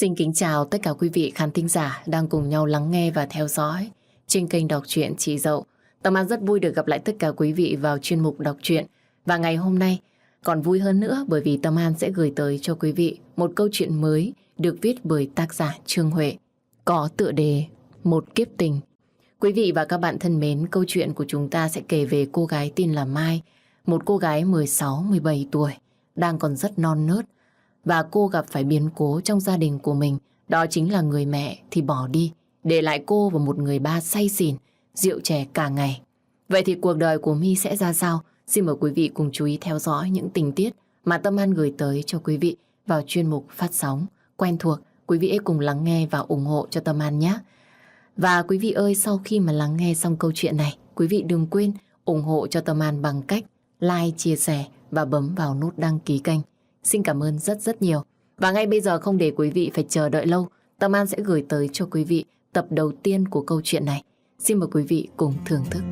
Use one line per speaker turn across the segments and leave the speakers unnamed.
Xin kính chào tất cả quý vị khán thính giả đang cùng nhau lắng nghe và theo dõi trên kênh đọc truyện Chị Dậu. Tâm An rất vui được gặp lại tất cả quý vị vào chuyên mục đọc truyện. Và ngày hôm nay còn vui hơn nữa bởi vì Tâm An sẽ gửi tới cho quý vị một câu chuyện mới được viết bởi tác giả Trương Huệ, có tựa đề Một Kiếp Tình. Quý vị và các bạn thân mến, câu chuyện của chúng ta sẽ kể về cô gái tên là Mai, một cô gái 16-17 tuổi, đang còn rất non nớt. Và cô gặp phải biến cố trong gia đình của mình, đó chính là người mẹ thì bỏ đi, để lại cô và một người ba say xỉn, rượu chè cả ngày. Vậy thì cuộc đời của My sẽ ra sao? Xin mời quý vị cùng chú ý theo dõi những tình tiết mà Tâm An gửi tới cho quý vị vào chuyên mục phát sóng quen thuộc. Quý vị hãy cùng lắng nghe và ủng hộ cho Tâm An nhé. Và quý vị ơi, sau khi mà lắng nghe xong câu chuyện này, quý vị đừng quên ủng hộ cho Tâm An bằng cách like, chia sẻ và bấm vào nút đăng ký kênh. Xin cảm ơn rất rất nhiều. Và ngay bây giờ không để quý vị phải chờ đợi lâu, Tâm An sẽ gửi tới cho quý vị tập đầu tiên của câu chuyện này. Xin mời quý vị cùng thưởng thức.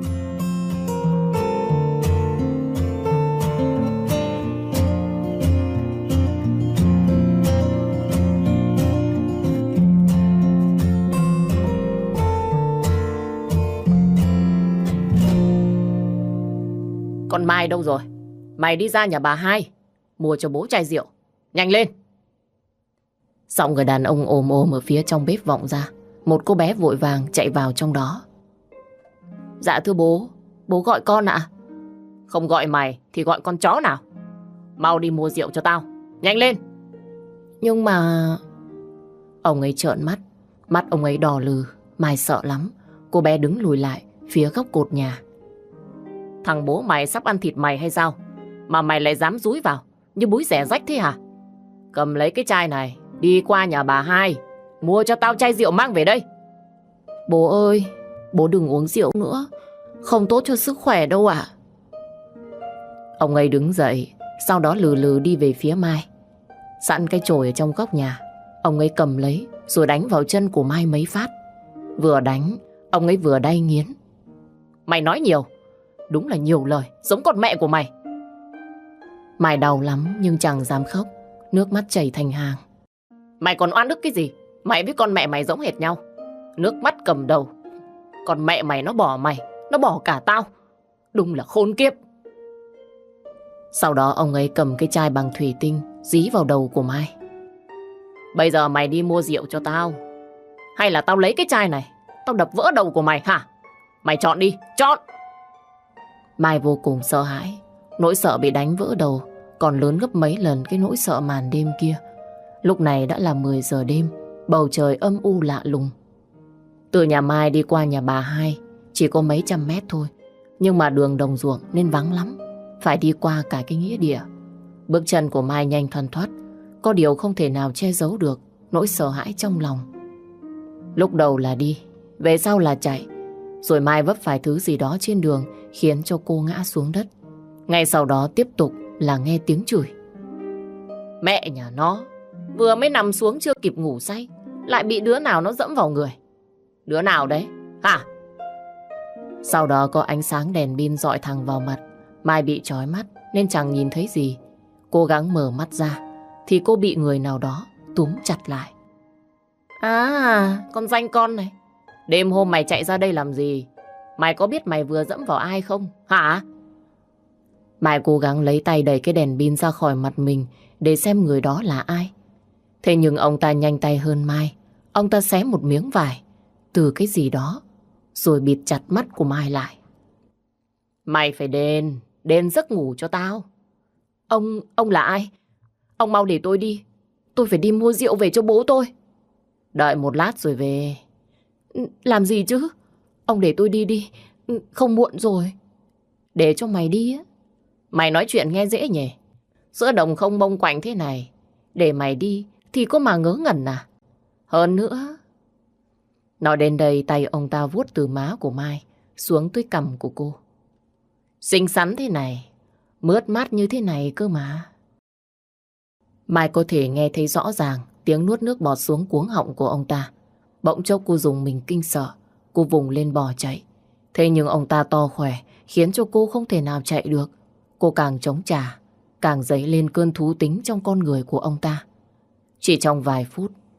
Con Mai đâu rồi? Mày đi ra nhà bà hai mua cho bố chai rượu. Nhanh lên! Giọng người đàn ông ồm ồm ở phía trong bếp vọng ra. Một cô bé vội vàng chạy vào trong đó. Dạ thưa bố, bố gọi con ạ. Không gọi mày thì gọi con chó nào. Mau đi mua rượu cho tao. Nhanh lên! Nhưng mà... Ông ấy trợn mắt. Mắt ông ấy đỏ lừ. Mai sợ lắm. Cô bé đứng lùi lại phía góc cột nhà. Thằng bố mày sắp ăn thịt mày hay sao? Mà mày lại dám dúi vào như búi rẻ rách thế hả? Cầm lấy cái chai này, đi qua nhà bà hai, mua cho tao chai rượu mang về đây. Bố ơi, bố đừng uống rượu nữa, không tốt cho sức khỏe đâu ạ. Ông ấy đứng dậy, sau đó lừ lừ đi về phía Mai. Sẵn cái chổi ở trong góc nhà, ông ấy cầm lấy rồi đánh vào chân của Mai mấy phát. Vừa đánh, ông ấy vừa đay nghiến. Mày nói nhiều, đúng là nhiều lời, giống con mẹ của mày. Mai đau lắm nhưng chẳng dám khóc, nước mắt chảy thành hàng. Mày còn oan ức cái gì? Mày với con mẹ mày giống hệt nhau. Nước mắt cầm đầu. Còn mẹ mày nó bỏ mày, nó bỏ cả tao. Đúng là khốn kiếp. Sau đó ông ấy cầm cái chai bằng thủy tinh dí vào đầu của Mai. Bây giờ mày đi mua rượu cho tao, hay là tao lấy cái chai này tao đập vỡ đầu của mày hả? Mày chọn đi, chọn. Mai vô cùng sợ hãi. Nỗi sợ bị đánh vỡ đầu còn lớn gấp mấy lần cái nỗi sợ màn đêm kia. Lúc này đã là 10 giờ đêm, bầu trời âm u lạ lùng. Từ nhà Mai đi qua nhà bà hai chỉ có mấy trăm mét thôi, nhưng mà đường đồng ruộng nên vắng lắm, phải đi qua cả cái nghĩa địa. Bước chân của Mai nhanh thoăn thoắt, có điều không thể nào che giấu được nỗi sợ hãi trong lòng. Lúc đầu là đi, về sau là chạy, rồi Mai vấp phải thứ gì đó trên đường khiến cho cô ngã xuống đất. Ngay sau đó tiếp tục là nghe tiếng chửi. Mẹ nhà nó, vừa mới nằm xuống chưa kịp ngủ say, lại bị đứa nào nó dẫm vào người. Đứa nào đấy, hả? Sau đó có ánh sáng đèn pin rọi thẳng vào mặt. Mai bị chói mắt nên chẳng nhìn thấy gì. Cố gắng mở mắt ra thì cô bị người nào đó túm chặt lại. À, con danh con này, đêm hôm mày chạy ra đây làm gì? Mày có biết mày vừa dẫm vào ai không, hả? Mai cố gắng lấy tay đẩy cái đèn pin ra khỏi mặt mình để xem người đó là ai. Thế nhưng ông ta nhanh tay hơn Mai. Ông ta xé một miếng vải từ cái gì đó rồi bịt chặt mắt của Mai lại. Mày phải đền giấc ngủ cho tao. Ông là ai? Ông mau để tôi đi. Tôi phải đi mua rượu về cho bố tôi. Đợi một lát rồi về. Làm gì chứ? Ông để tôi đi đi. Không muộn rồi. Để cho mày đi á. Mày nói chuyện nghe dễ nhỉ? Giữa đồng không mông quạnh thế này, để mày đi thì có mà ngớ ngẩn à? Hơn nữa... Nói đến đây tay ông ta vuốt từ má của Mai xuống tới cằm của cô. Xinh xắn thế này, mướt mát như thế này cơ mà. Mai có thể nghe thấy rõ ràng tiếng nuốt nước bọt xuống cuống họng của ông ta. Bỗng chốc cô dùng mình kinh sợ. Cô vùng lên bò chạy. Thế nhưng ông ta to khỏe khiến cho cô không thể nào chạy được. Cô càng chống trả, càng dấy lên cơn thú tính trong con người của ông ta. Chỉ trong vài phút,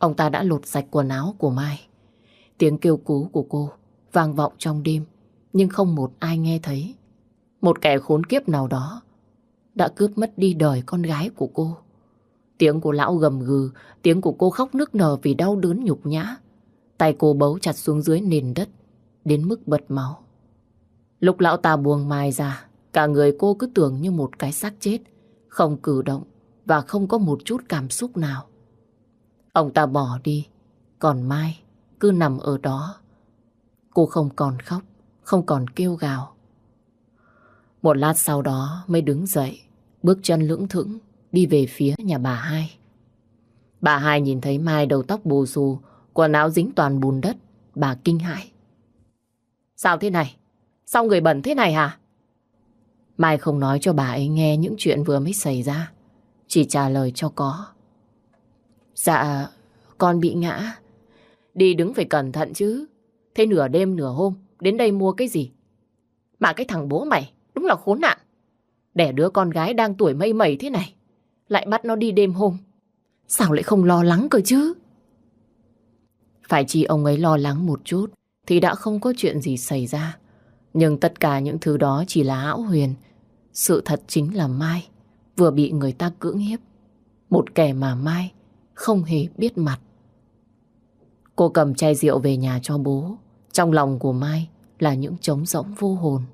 Ông ta đã lột sạch quần áo của Mai. Tiếng kêu cứu của cô vang vọng trong đêm, nhưng không một ai nghe thấy. Một kẻ khốn kiếp nào đó đã cướp mất đi đời con gái của cô. Tiếng của lão gầm gừ, tiếng của cô khóc nức nở vì đau đớn nhục nhã. Tay cô bấu chặt xuống dưới nền đất, đến mức bật máu. Lúc lão ta buông Mai ra, cả người cô cứ tưởng như một cái xác chết, không cử động và không có một chút cảm xúc nào. Ông ta bỏ đi, còn Mai cứ nằm ở đó. Cô không còn khóc, không còn kêu gào. Một lát sau đó mới đứng dậy, bước chân lững thững đi về phía nhà bà Hai. Bà Hai nhìn thấy Mai đầu tóc bù xù, quần áo dính toàn bùn đất, bà kinh hãi. Sao thế này? Sao người bẩn thế này hả? Mai không nói cho bà ấy nghe những chuyện vừa mới xảy ra, chỉ trả lời cho có. Dạ, con bị ngã. Đi đứng phải cẩn thận chứ. Thế nửa đêm nửa hôm đến đây mua cái gì? Mà cái thằng bố mày đúng là khốn nạn. Đẻ đứa con gái đang tuổi mây mẩy thế này, lại bắt nó đi đêm hôm. Sao lại không lo lắng cơ chứ? Phải chỉ ông ấy lo lắng một chút thì đã không có chuyện gì xảy ra. Nhưng tất cả những thứ đó chỉ là hão huyền. Sự thật chính là Mai vừa bị người ta cưỡng hiếp. Một kẻ mà Mai không hề biết mặt. Cô cầm chai rượu về nhà cho bố. Trong lòng của Mai là những trống rỗng vô hồn.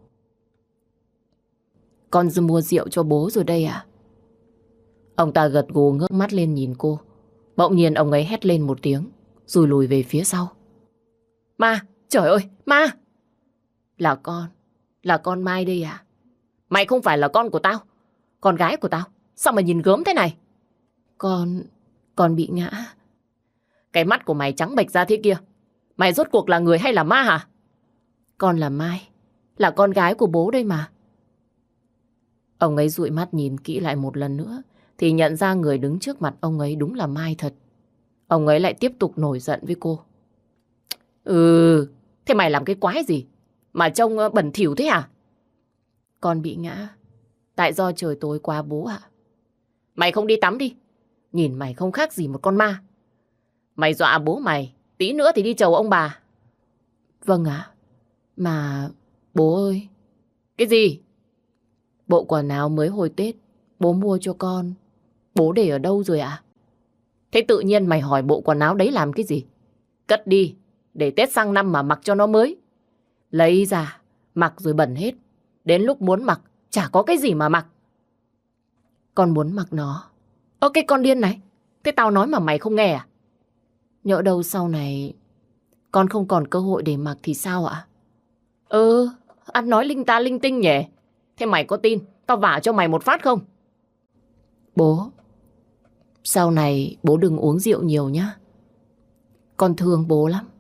Con mua rượu cho bố rồi đây à? Ông ta gật gù ngước mắt lên nhìn cô. Bỗng nhiên ông ấy hét lên một tiếng, rồi lùi về phía sau. Ma! Trời ơi! Ma! Là con Mai đây à? Mày không phải là con của tao, con gái của tao. Sao mà nhìn gớm thế này? Con bị ngã. Cái mắt của mày trắng bệch ra thế kia. Mày rốt cuộc là người hay là ma hả? Con là Mai, là con gái của bố đây mà. Ông ấy dụi mắt nhìn kỹ lại một lần nữa thì nhận ra người đứng trước mặt ông ấy đúng là Mai thật. Ông ấy lại tiếp tục nổi giận với cô. Thế mày làm cái quái gì mà trông bẩn thỉu thế hả? Con bị ngã tại do trời tối quá bố ạ. Mày không đi tắm đi, nhìn mày không khác gì một con ma. Mày dọa bố mày, tí nữa thì đi chầu ông bà. Vâng ạ. Mà bố ơi. Cái gì? Bộ quần áo mới hồi Tết bố mua cho con, bố để ở đâu rồi ạ? Thế tự nhiên mày hỏi bộ quần áo đấy làm cái gì? Cất đi, để Tết sang năm mà mặc cho nó mới. Lấy ra, mặc rồi bẩn hết. Đến lúc muốn mặc, chả có cái gì mà mặc. Con muốn mặc nó. Ơ cái con điên này, thế tao nói mà mày không nghe à? Nhỡ đâu sau này con không còn cơ hội để mặc thì sao ạ? Ăn nói linh ta linh tinh nhỉ. Thế mày có tin tao vả cho mày một phát không? Bố, sau này bố đừng uống rượu nhiều nhá. Con thương bố lắm.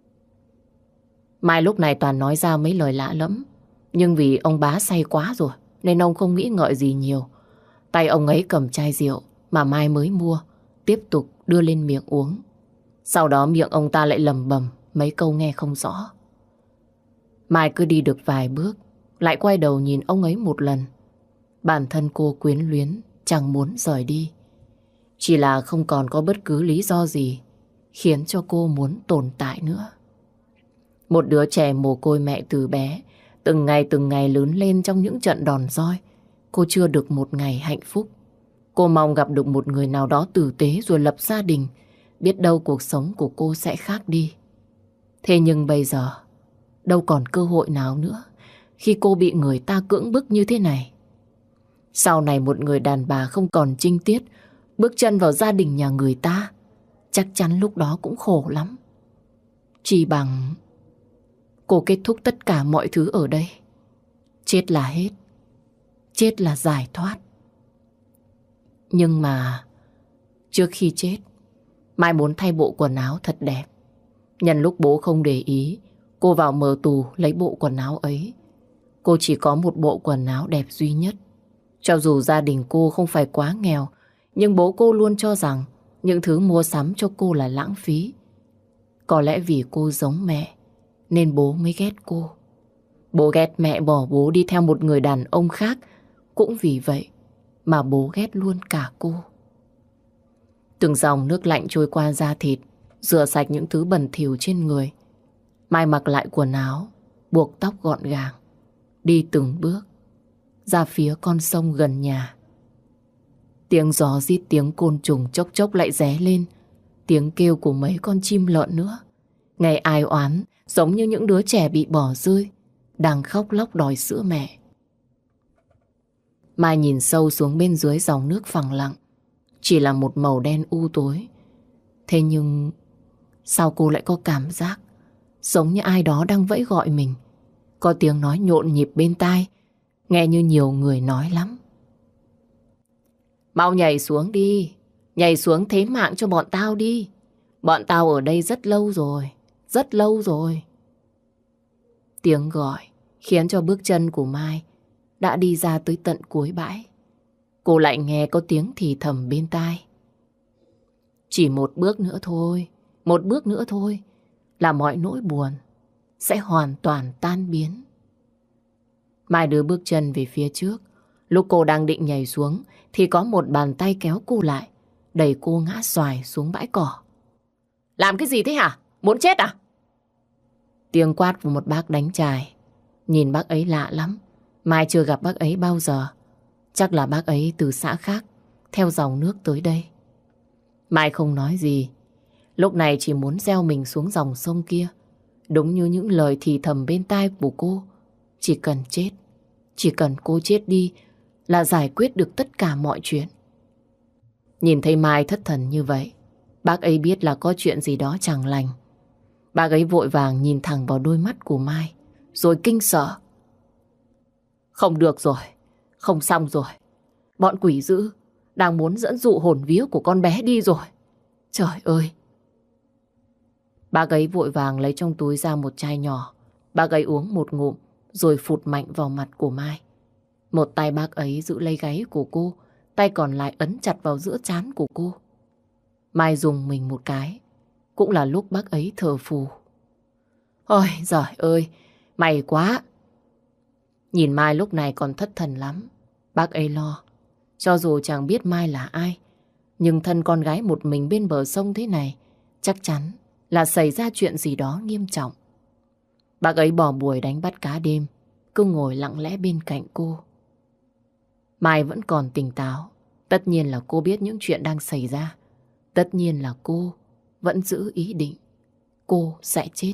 Mai lúc này toàn nói ra mấy lời lạ lẫm. Nhưng vì ông bá say quá rồi nên ông không nghĩ ngợi gì nhiều. Tay ông ấy cầm chai rượu mà Mai mới mua, tiếp tục đưa lên miệng uống. Sau đó miệng ông ta lại lẩm bẩm mấy câu nghe không rõ. Mai cứ đi được vài bước lại quay đầu nhìn ông ấy một lần. Bản thân cô quyến luyến, chẳng muốn rời đi. Chỉ là không còn có bất cứ lý do gì khiến cho cô muốn tồn tại nữa. Một đứa trẻ mồ côi mẹ từ bé, từng ngày lớn lên trong những trận đòn roi. Cô chưa được một ngày hạnh phúc. Cô mong gặp được một người nào đó tử tế rồi lập gia đình. Biết đâu cuộc sống của cô sẽ khác đi. Thế nhưng bây giờ đâu còn cơ hội nào nữa khi cô bị người ta cưỡng bức như thế này. Sau này một người đàn bà không còn trinh tiết bước chân vào gia đình nhà người ta, chắc chắn lúc đó cũng khổ lắm. Chỉ bằng cô kết thúc tất cả mọi thứ ở đây. Chết là hết, chết là giải thoát. Nhưng mà trước khi chết, Mai muốn thay bộ quần áo thật đẹp. Nhân lúc bố không để ý, cô vào mở tù lấy bộ quần áo ấy. Cô chỉ có một bộ quần áo đẹp duy nhất. Cho dù gia đình cô không phải quá nghèo, nhưng bố cô luôn cho rằng những thứ mua sắm cho cô là lãng phí. Có lẽ vì cô giống mẹ nên bố mới ghét cô. Bố ghét mẹ bỏ bố đi theo một người đàn ông khác. Cũng vì vậy mà bố ghét luôn cả cô. Từng dòng nước lạnh trôi qua da thịt, rửa sạch những thứ bẩn thỉu trên người. Mai mặc lại quần áo, buộc tóc gọn gàng, đi từng bước ra phía con sông gần nhà. Tiếng gió rít, tiếng côn trùng chốc chốc lại ré lên, tiếng kêu của mấy con chim lợn nữa. Nghe ai oán, giống như những đứa trẻ bị bỏ rơi, đang khóc lóc đòi sữa mẹ. Mai nhìn sâu xuống bên dưới dòng nước phẳng lặng, chỉ là một màu đen u tối. Thế nhưng sao cô lại có cảm giác giống như ai đó đang vẫy gọi mình? Có tiếng nói nhộn nhịp bên tai, nghe như nhiều người nói lắm. Mau nhảy xuống đi, nhảy xuống thế mạng cho bọn tao đi. Bọn tao ở đây rất lâu rồi, rất lâu rồi. Tiếng gọi khiến cho bước chân của Mai đã đi ra tới tận cuối bãi. Cô lại nghe có tiếng thì thầm bên tai. Chỉ một bước nữa thôi, một bước nữa thôi là mọi nỗi buồn sẽ hoàn toàn tan biến. Mai đưa bước chân về phía trước. Lúc cô đang định nhảy xuống thì có một bàn tay kéo cô lại, đẩy cô ngã xoài xuống bãi cỏ. Làm cái gì thế hả? Muốn chết à? Tiếng quát của một bác đánh chài. Nhìn bác ấy lạ lắm. Mai chưa gặp bác ấy bao giờ. Chắc là bác ấy từ xã khác, theo dòng nước tới đây. Mai không nói gì. Lúc này chỉ muốn gieo mình xuống dòng sông kia. Đúng như những lời thì thầm bên tai của cô. Chỉ cần chết, chỉ cần cô chết đi là giải quyết được tất cả mọi chuyện. Nhìn thấy Mai thất thần như vậy, bác ấy biết là có chuyện gì đó chẳng lành. Bác ấy vội vàng nhìn thẳng vào đôi mắt của Mai, rồi kinh sợ. Không được rồi, không xong rồi. Bọn quỷ dữ đang muốn dẫn dụ hồn vía của con bé đi rồi. Trời ơi! Bác ấy vội vàng lấy trong túi ra một chai nhỏ. Bác ấy uống một ngụm rồi phụt mạnh vào mặt của Mai. Một tay bác ấy giữ lấy gáy của cô, tay còn lại ấn chặt vào giữa trán của cô. Mai dùng mình một cái. Cũng là lúc bác ấy thở phù. Ôi giời ơi, may quá! Nhìn Mai lúc này còn thất thần lắm. Bác ấy lo. Cho dù chẳng biết Mai là ai, nhưng thân con gái một mình bên bờ sông thế này, chắc chắn là xảy ra chuyện gì đó nghiêm trọng. Bác ấy bỏ buổi đánh bắt cá đêm, cứ ngồi lặng lẽ bên cạnh cô. Mai vẫn còn tỉnh táo. Tất nhiên là cô biết những chuyện đang xảy ra. Tất nhiên là cô vẫn giữ ý định cô sẽ chết.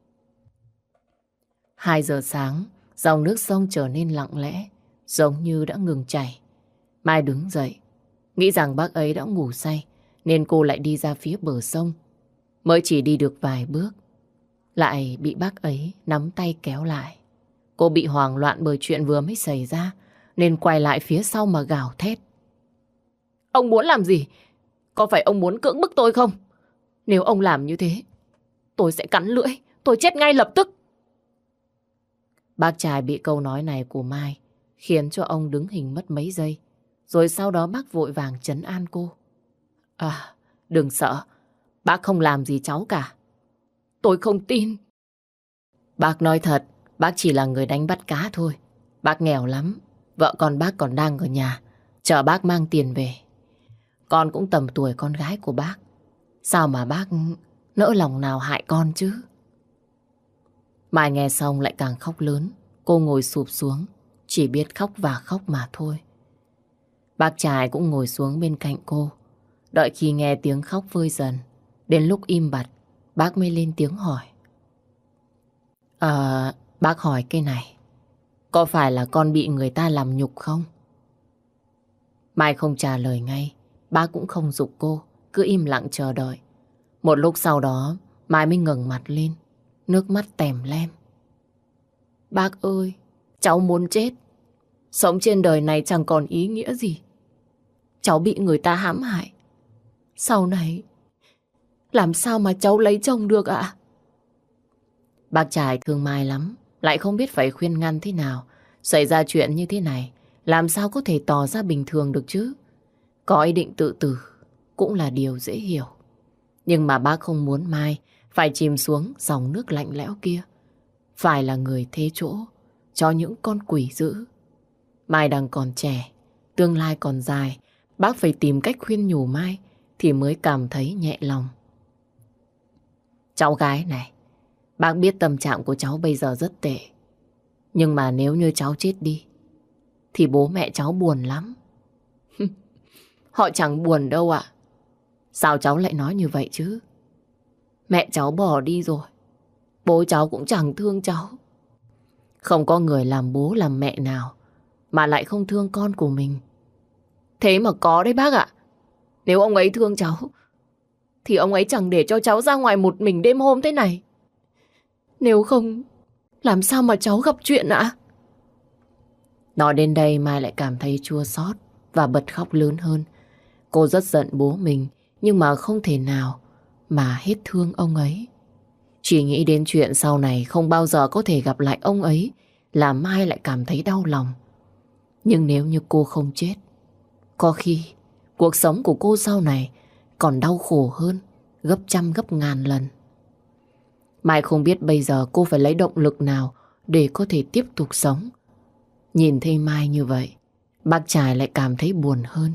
2 giờ sáng, dòng nước sông trở nên lặng lẽ, giống như đã ngừng chảy. Mai đứng dậy, nghĩ rằng bác ấy đã ngủ say, nên cô lại đi ra phía bờ sông. Mới chỉ đi được vài bước, lại bị bác ấy nắm tay kéo lại. Cô bị hoảng loạn bởi chuyện vừa mới xảy ra, nên quay lại phía sau mà gào thét. Ông muốn làm gì? Có phải ông muốn cưỡng bức tôi không? Nếu ông làm như thế, tôi sẽ cắn lưỡi, tôi chết ngay lập tức. Bác trai bị câu nói này của Mai khiến cho ông đứng hình mất mấy giây. Rồi sau đó bác vội vàng trấn an cô. À, đừng sợ, bác không làm gì cháu cả. Tôi không tin. Bác nói thật, bác chỉ là người đánh bắt cá thôi. Bác nghèo lắm, vợ con bác còn đang ở nhà, chờ bác mang tiền về. Con cũng tầm tuổi con gái của bác. Sao mà bác nỡ lòng nào hại con chứ? Mai nghe xong lại càng khóc lớn. Cô ngồi sụp xuống, chỉ biết khóc và khóc mà thôi. Bác trai cũng ngồi xuống bên cạnh cô. Đợi khi nghe tiếng khóc vơi dần, đến lúc im bặt, bác mới lên tiếng hỏi. Bác hỏi cái này, có phải là con bị người ta làm nhục không? Mai không trả lời ngay, bác cũng không giục cô, cứ im lặng chờ đợi. Một lúc sau đó, Mai mới ngẩng mặt lên, nước mắt tèm lem. Bác ơi, cháu muốn chết. Sống trên đời này chẳng còn ý nghĩa gì. Cháu bị người ta hãm hại. Sau này, làm sao mà cháu lấy chồng được ạ? Bác trai thương Mai lắm, lại không biết phải khuyên ngăn thế nào. Xảy ra chuyện như thế này, làm sao có thể tỏ ra bình thường được chứ? Có ý định tự tử cũng là điều dễ hiểu. Nhưng mà bác không muốn Mai phải chìm xuống dòng nước lạnh lẽo kia, phải là người thế chỗ cho những con quỷ dữ. Mai đang còn trẻ, tương lai còn dài. Bác phải tìm cách khuyên nhủ Mai thì mới cảm thấy nhẹ lòng. Cháu gái này, bác biết tâm trạng của cháu bây giờ rất tệ. Nhưng mà nếu như cháu chết đi thì bố mẹ cháu buồn lắm. Họ chẳng buồn đâu ạ. Sao cháu lại nói như vậy chứ? Mẹ cháu bỏ đi rồi, bố cháu cũng chẳng thương cháu. Không có người làm bố làm mẹ nào mà lại không thương con của mình. Thế mà có đấy bác ạ. Nếu ông ấy thương cháu thì ông ấy chẳng để cho cháu ra ngoài một mình đêm hôm thế này. Nếu không, làm sao mà cháu gặp chuyện ạ? Nói đến đây Mai lại cảm thấy chua xót và bật khóc lớn hơn. Cô rất giận bố mình, nhưng mà không thể nào mà hết thương ông ấy. Chỉ nghĩ đến chuyện sau này không bao giờ có thể gặp lại ông ấy là Mai lại cảm thấy đau lòng. Nhưng nếu như cô không chết, có khi cuộc sống của cô sau này còn đau khổ hơn gấp trăm gấp ngàn lần. Mai không biết bây giờ cô phải lấy động lực nào để có thể tiếp tục sống. Nhìn thấy Mai như vậy, bác trai lại cảm thấy buồn hơn.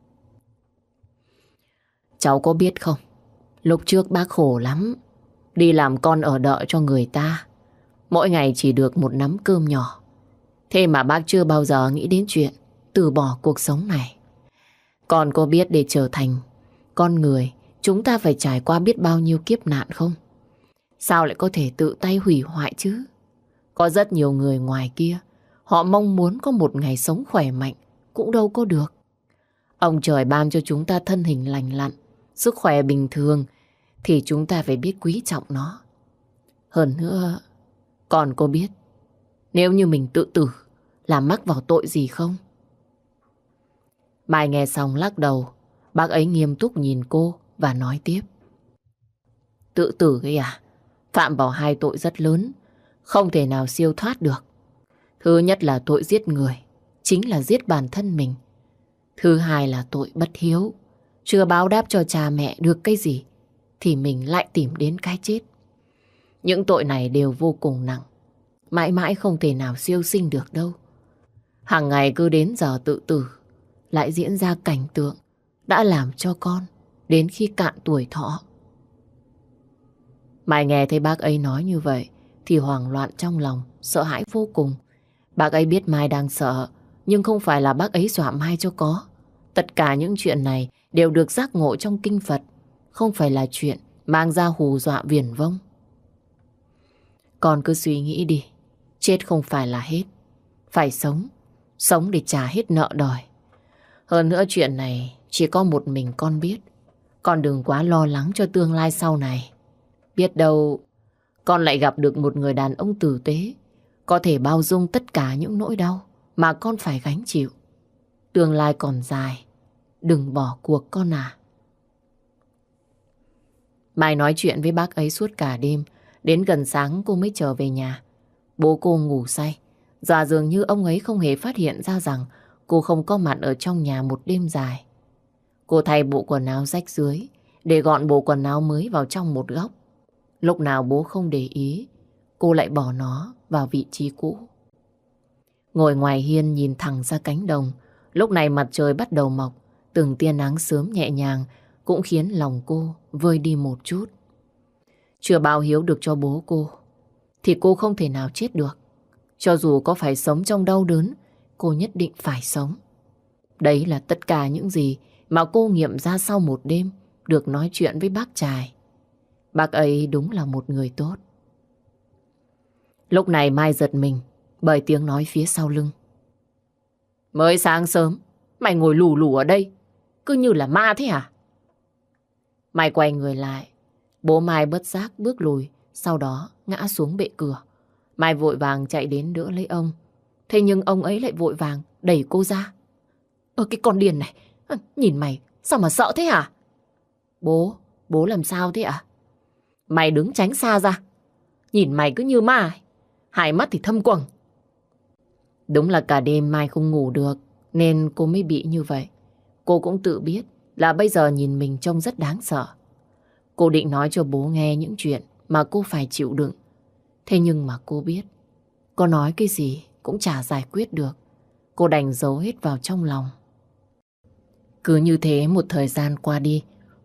Cháu có biết không, lúc trước bác khổ lắm, đi làm con ở đợ cho người ta, mỗi ngày chỉ được một nắm cơm nhỏ. Thế mà bác chưa bao giờ nghĩ đến chuyện từ bỏ cuộc sống này. Con có biết để trở thành con người, chúng ta phải trải qua biết bao nhiêu kiếp nạn không? Sao lại có thể tự tay hủy hoại chứ? Có rất nhiều người ngoài kia, họ mong muốn có một ngày sống khỏe mạnh, cũng đâu có được. Ông trời ban cho chúng ta thân hình lành lặn, sức khỏe bình thường, thì chúng ta phải biết quý trọng nó. Hơn nữa, con có biết nếu như mình tự tử là mắc vào tội gì không? Mai nghe xong lắc đầu. Bác ấy nghiêm túc nhìn cô và nói tiếp. Tự tử ấy à? Phạm vào hai tội rất lớn, không thể nào siêu thoát được. Thứ nhất là tội giết người, chính là giết bản thân mình. Thứ hai là tội bất hiếu, chưa báo đáp cho cha mẹ được cái gì thì mình lại tìm đến cái chết. Những tội này đều vô cùng nặng, mãi mãi không thể nào siêu sinh được đâu. Hàng ngày cứ đến giờ tự tử lại diễn ra cảnh tượng đã làm cho con đến khi cạn tuổi thọ. Mai nghe thấy bác ấy nói như vậy thì hoảng loạn trong lòng, sợ hãi vô cùng. Bác ấy biết Mai đang sợ, nhưng không phải là bác ấy dọa Mai cho có. Tất cả những chuyện này đều được giác ngộ trong kinh Phật, không phải là chuyện mang ra hù dọa viển vông. Con cứ suy nghĩ đi, chết không phải là hết, phải sống, sống để trả hết nợ đời. Hơn nữa chuyện này chỉ có một mình con biết. Con đừng quá lo lắng cho tương lai sau này. Biết đâu con lại gặp được một người đàn ông tử tế, có thể bao dung tất cả những nỗi đau mà con phải gánh chịu. Tương lai còn dài, đừng bỏ cuộc con à. Mai nói chuyện với bác ấy suốt cả đêm, đến gần sáng cô mới trở về nhà. Bố cô ngủ say, và dường như ông ấy không hề phát hiện ra rằng cô không có mặt ở trong nhà một đêm dài. Cô thay bộ quần áo rách rưới, để gọn bộ quần áo mới vào trong một góc. Lúc nào bố không để ý, cô lại bỏ nó vào vị trí cũ. Ngồi ngoài hiên nhìn thẳng ra cánh đồng, lúc này mặt trời bắt đầu mọc, từng tia nắng sớm nhẹ nhàng cũng khiến lòng cô vơi đi một chút. Chưa báo hiếu được cho bố cô, thì cô không thể nào chết được. Cho dù có phải sống trong đau đớn, cô nhất định phải sống. Đấy là tất cả những gì mà cô nghiệm ra sau một đêm được nói chuyện với bác Trài. Bác ấy đúng là một người tốt. Lúc này Mai giật mình bởi tiếng nói phía sau lưng. Mới sáng sớm, mày ngồi lù lù ở đây, cứ như là ma thế hả? Mai quay người lại, bố Mai bất giác bước lùi, sau đó ngã xuống bệ cửa. Mai vội vàng chạy đến đỡ lấy ông. Thế nhưng ông ấy lại vội vàng đẩy cô ra. Cái con điên này, nhìn mày sao mà sợ thế hả? Bố làm sao thế ạ? Mày đứng tránh xa ra, nhìn mày cứ như ma, hai mắt thì thâm quầng. Đúng là cả đêm Mai không ngủ được, nên cô mới bị như vậy. Cô cũng tự biết là bây giờ nhìn mình trông rất đáng sợ. Cô định nói cho bố nghe những chuyện mà cô phải chịu đựng. Thế nhưng mà cô biết, có nói cái gì cũng chả giải quyết được. Cô đành giấu hết vào trong lòng. Cứ như thế một thời gian qua đi,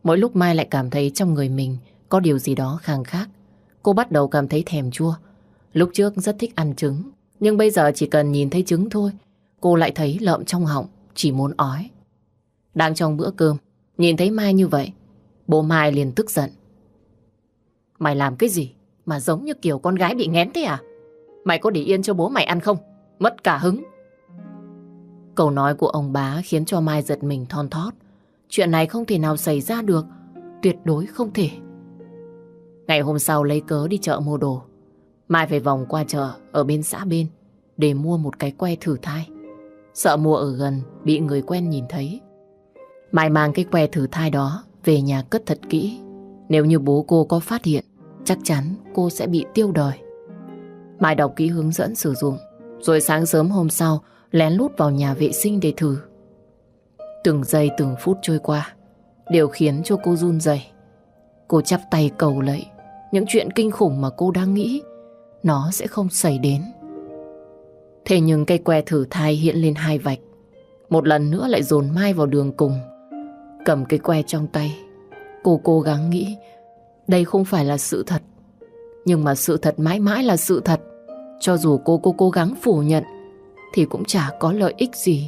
Mỗi lúc Mai lại cảm thấy trong người mình có điều gì đó khang khác. Cô bắt đầu cảm thấy thèm chua. Lúc trước rất thích ăn trứng, nhưng bây giờ chỉ cần nhìn thấy trứng thôi, cô lại thấy lợm trong họng, chỉ muốn ói. Đang trong bữa cơm, nhìn thấy Mai như vậy, bố Mai liền tức giận. Mày làm cái gì mà giống như kiểu con gái bị nghén thế à? Mày có để yên cho bố mày ăn không? Mất cả hứng. Câu nói của ông bá khiến cho Mai giật mình thon thót. Chuyện này không thể nào xảy ra được, tuyệt đối không thể. Ngày hôm sau lấy cớ đi chợ mua đồ, Mai phải vòng qua chợ ở bên xã bên để mua một cái que thử thai. Sợ mua ở gần bị người quen nhìn thấy, Mai mang cái que thử thai đó về nhà cất thật kỹ. Nếu như bố cô có phát hiện, chắc chắn cô sẽ bị tiêu đời. Mai đọc kỹ hướng dẫn sử dụng, rồi sáng sớm hôm sau lén lút vào nhà vệ sinh để thử. Từng giây từng phút trôi qua đều khiến cho cô run rẩy. Cô chắp tay cầu lạy những chuyện kinh khủng mà cô đang nghĩ nó sẽ không xảy đến. Thế nhưng cây que thử thai hiện lên hai vạch, một lần nữa lại dồn Mai vào đường cùng. Cầm cái que trong tay, cô cố gắng nghĩ đây không phải là sự thật. Nhưng mà sự thật mãi mãi là sự thật. Cho dù cô cố gắng phủ nhận thì cũng chả có lợi ích gì.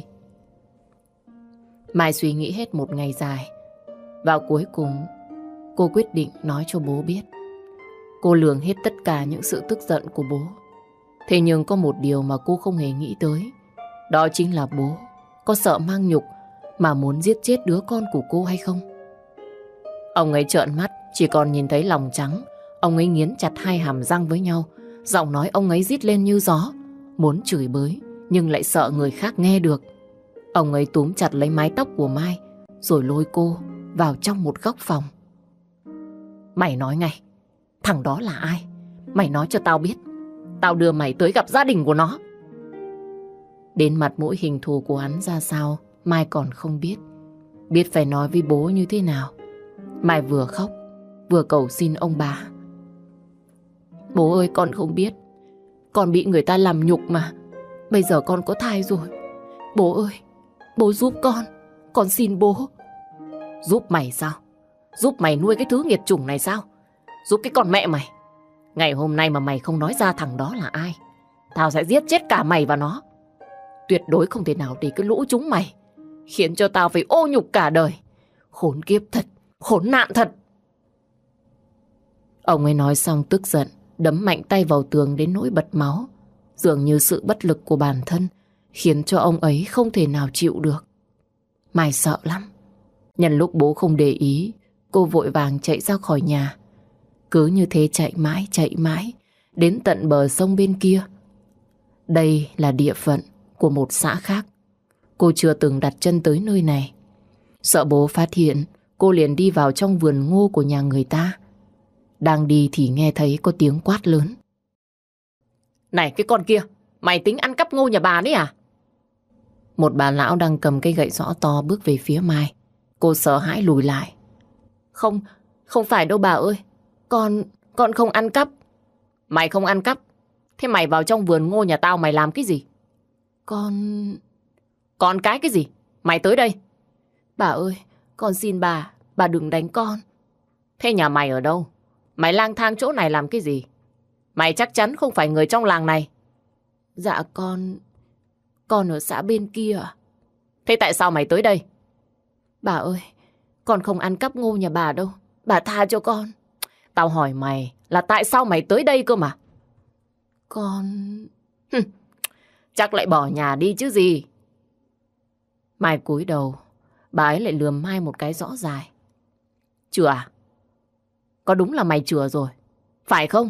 Mai suy nghĩ hết một ngày dài. Vào cuối cùng, cô quyết định nói cho bố biết. Cô lường hết tất cả những sự tức giận của bố. Thế nhưng có một điều mà cô không hề nghĩ tới. Đó chính là bố có sợ mang nhục mà muốn giết chết đứa con của cô hay không. Ông ấy trợn mắt, chỉ còn nhìn thấy lòng trắng. Ông ấy nghiến chặt hai hàm răng với nhau. Giọng nói ông ấy rít lên như gió, muốn chửi bới nhưng lại sợ người khác nghe được. Ông ấy túm chặt lấy mái tóc của Mai, rồi lôi cô vào trong một góc phòng. Mày nói ngay, thằng đó là ai? Mày nói cho tao biết, tao đưa mày tới gặp gia đình của nó. Đến mặt mũi hình thù của hắn ra sao, Mai còn không biết. Biết phải nói với bố như thế nào. Mai vừa khóc, vừa cầu xin ông bà. Bố ơi, con không biết. Con bị người ta làm nhục mà. Bây giờ con có thai rồi. Bố ơi, bố giúp con xin bố. Giúp mày sao? Giúp mày nuôi cái thứ nghiệt chủng này sao? Giúp cái con mẹ mày. Ngày hôm nay mà mày không nói ra thằng đó là ai, tao sẽ giết chết cả mày và nó. Tuyệt đối không thể nào để cái lũ chúng mày khiến cho tao phải ô nhục cả đời. Khốn kiếp thật, khốn nạn thật. Ông ấy nói xong tức giận, đấm mạnh tay vào tường đến nỗi bật máu. Dường như sự bất lực của bản thân khiến cho ông ấy không thể nào chịu được. Mai sợ lắm. Nhân lúc bố không để ý, cô vội vàng chạy ra khỏi nhà. Cứ như thế chạy mãi, đến tận bờ sông bên kia. Đây là địa phận của một xã khác. Cô chưa từng đặt chân tới nơi này. Sợ bố phát hiện, cô liền đi vào trong vườn ngô của nhà người ta. Đang đi thì nghe thấy có tiếng quát lớn. Này cái con kia, mày tính ăn cắp ngô nhà bà đấy à? Một bà lão đang cầm cây gậy gõ to bước về phía Mai. Cô sợ hãi lùi lại. Không phải đâu bà ơi. Con không ăn cắp. Mày không ăn cắp, thế mày vào trong vườn ngô nhà tao mày làm cái gì? Con cái gì? Mày tới đây. Bà ơi, con xin bà đừng đánh con. Thế nhà mày ở đâu? Mày lang thang chỗ này làm cái gì? Mày chắc chắn không phải người trong làng này. Dạ con ở xã bên kia. Thế tại sao mày tới đây? Bà ơi, con không ăn cắp ngô nhà bà đâu. Bà tha cho con. Tao hỏi mày là tại sao mày tới đây cơ mà. Chắc lại bỏ nhà đi chứ gì. Mai cúi đầu, bà ấy lại lườm Mai một cái rõ dài. Chừa à? Có đúng là mày chừa rồi, phải không?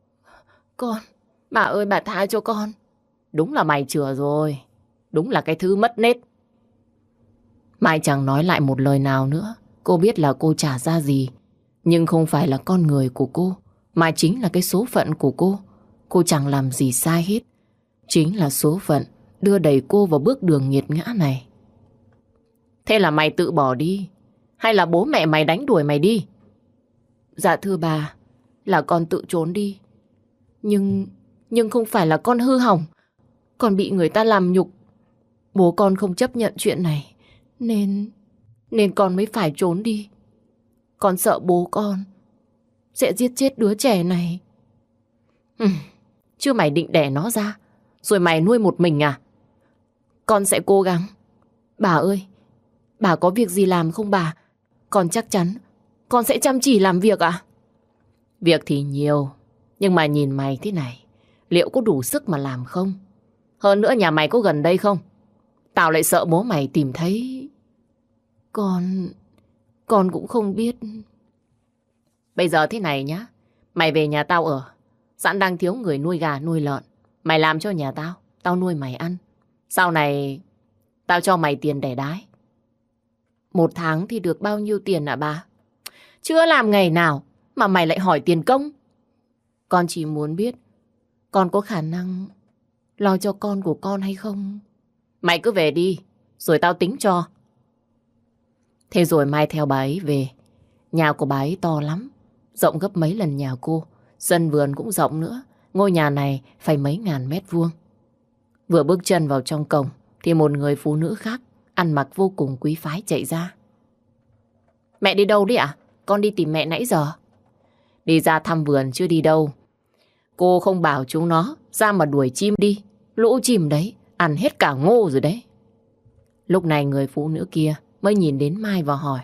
Bà ơi bà tha cho con. Đúng là mày chừa rồi. Đúng là cái thứ mất nết. Mai chẳng nói lại một lời nào nữa. Cô biết là cô chả ra gì, nhưng không phải là con người của cô, mà chính là cái số phận của cô. Cô chẳng làm gì sai hết. Chính là số phận đưa đẩy cô vào bước đường nghiệt ngã này. Thế là mày tự bỏ đi, hay là bố mẹ mày đánh đuổi mày đi? Dạ thưa bà, là con tự trốn đi. Nhưng không phải là con hư hỏng. Con bị người ta làm nhục. Bố con không chấp nhận chuyện này, Nên con mới phải trốn đi. Con sợ bố con sẽ giết chết đứa trẻ này. Chứ mày định đẻ nó ra rồi mày nuôi một mình à? Con sẽ cố gắng. Bà ơi, bà có việc gì làm không bà? Con chắc chắn con sẽ chăm chỉ làm việc ạ. Việc thì nhiều, nhưng mà nhìn mày thế này, liệu có đủ sức mà làm không? Hơn nữa nhà mày có gần đây không? Tao lại sợ bố mày tìm thấy. Con cũng không biết. Bây giờ thế này nhá, mày về nhà tao ở. Sẵn đang thiếu người nuôi gà nuôi lợn. Mày làm cho nhà tao, tao nuôi mày ăn. Sau này tao cho mày tiền đẻ đái. 1 tháng thì được bao nhiêu tiền hả bà? Chưa làm ngày nào mà mày lại hỏi tiền công. Con chỉ muốn biết con có khả năng lo cho con của con hay không. Mày cứ về đi, rồi tao tính cho. Thế rồi mai theo bà ấy về. Nhà của bà ấy to lắm, rộng gấp mấy lần nhà cô. Sân vườn cũng rộng nữa. Ngôi nhà này phải mấy ngàn mét vuông. Vừa bước chân vào trong cổng thì một người phụ nữ khác ăn mặc vô cùng quý phái chạy ra. Mẹ đi đâu đấy ạ? Con đi tìm mẹ nãy giờ. Đi ra thăm vườn chứ đi đâu. Cô không bảo chúng nó ra mà đuổi chim đi. Lũ chim đấy ăn hết cả ngô rồi đấy. Lúc này người phụ nữ kia mới nhìn đến Mai và hỏi.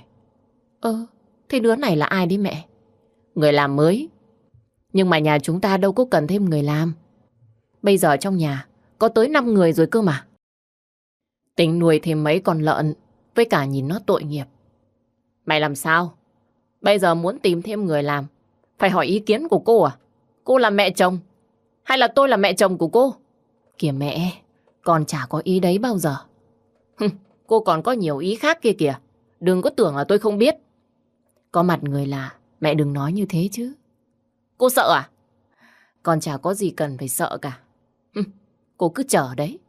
Thế đứa này là ai đấy mẹ? Người làm mới. Nhưng mà nhà chúng ta đâu có cần thêm người làm. Bây giờ trong nhà có tới 5 người rồi cơ mà. Tính nuôi thêm mấy con lợn, với cả nhìn nó tội nghiệp. Mày làm sao? Bây giờ muốn tìm thêm người làm, phải hỏi ý kiến của cô à? Cô là mẹ chồng, hay là tôi là mẹ chồng của cô? Kìa mẹ, con chả có ý đấy bao giờ. Cô còn có nhiều ý khác kia kìa. Đừng có tưởng là tôi không biết. Có mặt người lạ, mẹ đừng nói như thế chứ. Cô sợ à? Con chả có gì cần phải sợ cả. Cô cứ chờ đấy.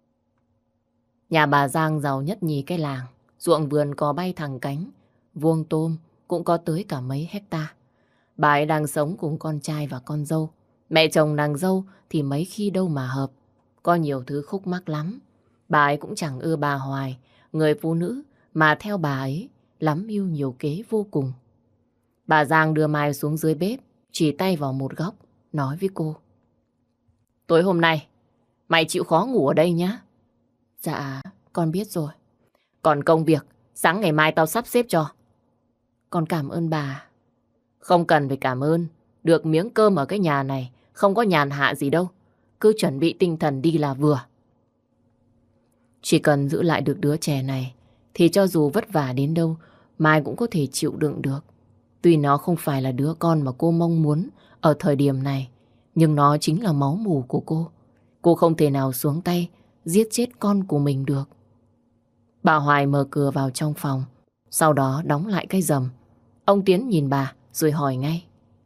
Nhà bà Giang giàu nhất nhì cái làng. Ruộng vườn có bay thẳng cánh. Vuông tôm cũng có tới cả mấy hecta. Bà ấy đang sống cùng con trai và con dâu. Mẹ chồng nàng dâu thì mấy khi đâu mà hợp. Có nhiều thứ khúc mắc lắm. Bà ấy cũng chẳng ưa bà Hoài, người phụ nữ mà theo bà ấy lắm mưu nhiều kế vô cùng. Bà Giang đưa Mai xuống dưới bếp, chỉ tay vào một góc, nói với cô. Tối hôm nay, mày chịu khó ngủ ở đây nhá. Dạ, con biết rồi. Còn công việc, sáng ngày mai tao sắp xếp cho. Con cảm ơn bà. Không cần phải cảm ơn. Được miếng cơm ở cái nhà này, không có nhàn hạ gì đâu. Cứ chuẩn bị tinh thần đi là vừa. Chỉ cần giữ lại được đứa trẻ này, thì cho dù vất vả đến đâu, Mai cũng có thể chịu đựng được. Tuy nó không phải là đứa con mà cô mong muốn ở thời điểm này, nhưng nó chính là máu mủ của cô. Cô không thể nào xuống tay giết chết con của mình được. Bà Hoài mở cửa vào trong phòng, sau đó đóng lại cái rầm. Ông Tiến nhìn bà rồi hỏi ngay.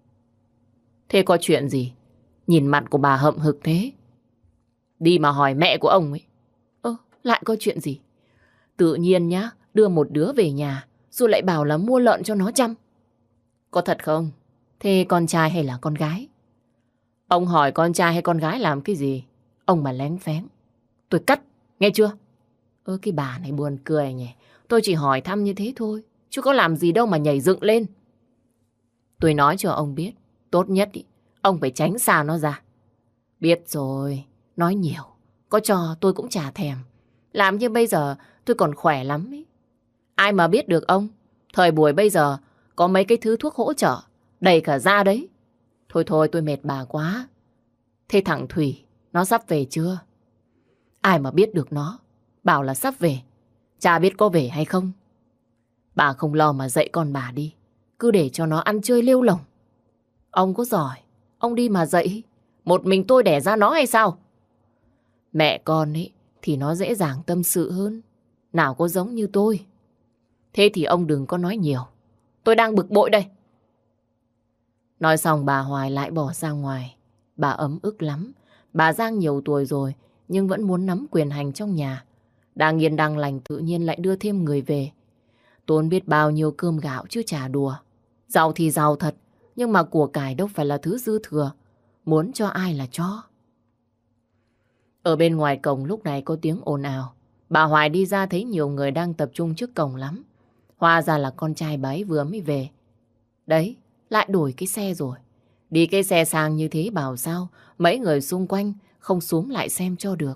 Thế có chuyện gì? Nhìn mặt của bà hậm hực thế. Đi mà hỏi mẹ của ông ấy. Lại có chuyện gì? Tự nhiên nhá, đưa một đứa về nhà rồi lại bảo là mua lợn cho nó chăm. Có thật không? Thế con trai hay là con gái? Ông hỏi con trai hay con gái làm cái gì? Ông mà lén phén tôi cắt, nghe chưa? Cái bà này buồn cười nhỉ. Tôi chỉ hỏi thăm như thế thôi, chứ có làm gì đâu mà nhảy dựng lên. Tôi nói cho ông biết, tốt nhất ý, ông phải tránh xa nó ra. Biết rồi, nói nhiều, có cho tôi cũng chả thèm. Làm như bây giờ tôi còn khỏe lắm ý. Ai mà biết được ông, thời buổi bây giờ có mấy cái thứ thuốc hỗ trợ đầy cả da đấy. Thôi thôi, tôi mệt bà quá. Thế thằng Thủy, nó sắp về chưa? Ai mà biết được nó, bảo là sắp về, chả biết có về hay không. Bà không lo mà dạy con bà đi, cứ để cho nó ăn chơi lêu lổng. Ông có giỏi, ông đi mà dạy. Một mình tôi đẻ ra nó hay sao? Mẹ con ấy thì nó dễ dàng tâm sự hơn, nào có giống như tôi. Thế thì ông đừng có nói nhiều, tôi đang bực bội đây. Nói xong bà Hoài lại bỏ ra ngoài. Bà ấm ức lắm. Bà Giang nhiều tuổi rồi nhưng vẫn muốn nắm quyền hành trong nhà. Đang yên đang lành tự nhiên lại đưa thêm người về. Tốn biết bao nhiêu cơm gạo chứ chả đùa. Giàu thì giàu thật, nhưng mà của cải đâu phải là thứ dư thừa. Muốn cho ai là cho. Ở bên ngoài cổng lúc này có tiếng ồn ào. Bà Hoài đi ra thấy nhiều người đang tập trung trước cổng lắm. Hóa ra là con trai bà ấy vừa mới về. Đấy, lại đổi cái xe rồi. Đi cái xe sang như thế bảo sao mấy người xung quanh không xúm lại xem cho được.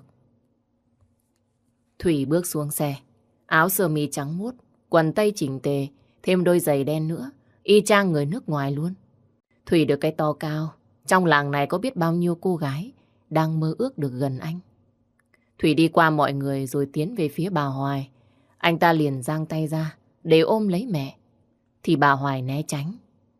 Thủy bước xuống xe. Áo sơ mi trắng muốt, quần tây chỉnh tề, thêm đôi giày đen nữa. Y chang người nước ngoài luôn. Thủy được cái to cao. Trong làng này có biết bao nhiêu cô gái đang mơ ước được gần anh. Thủy đi qua mọi người rồi tiến về phía bà Hoài. Anh ta liền giang tay ra để ôm lấy mẹ. Thì bà Hoài né tránh.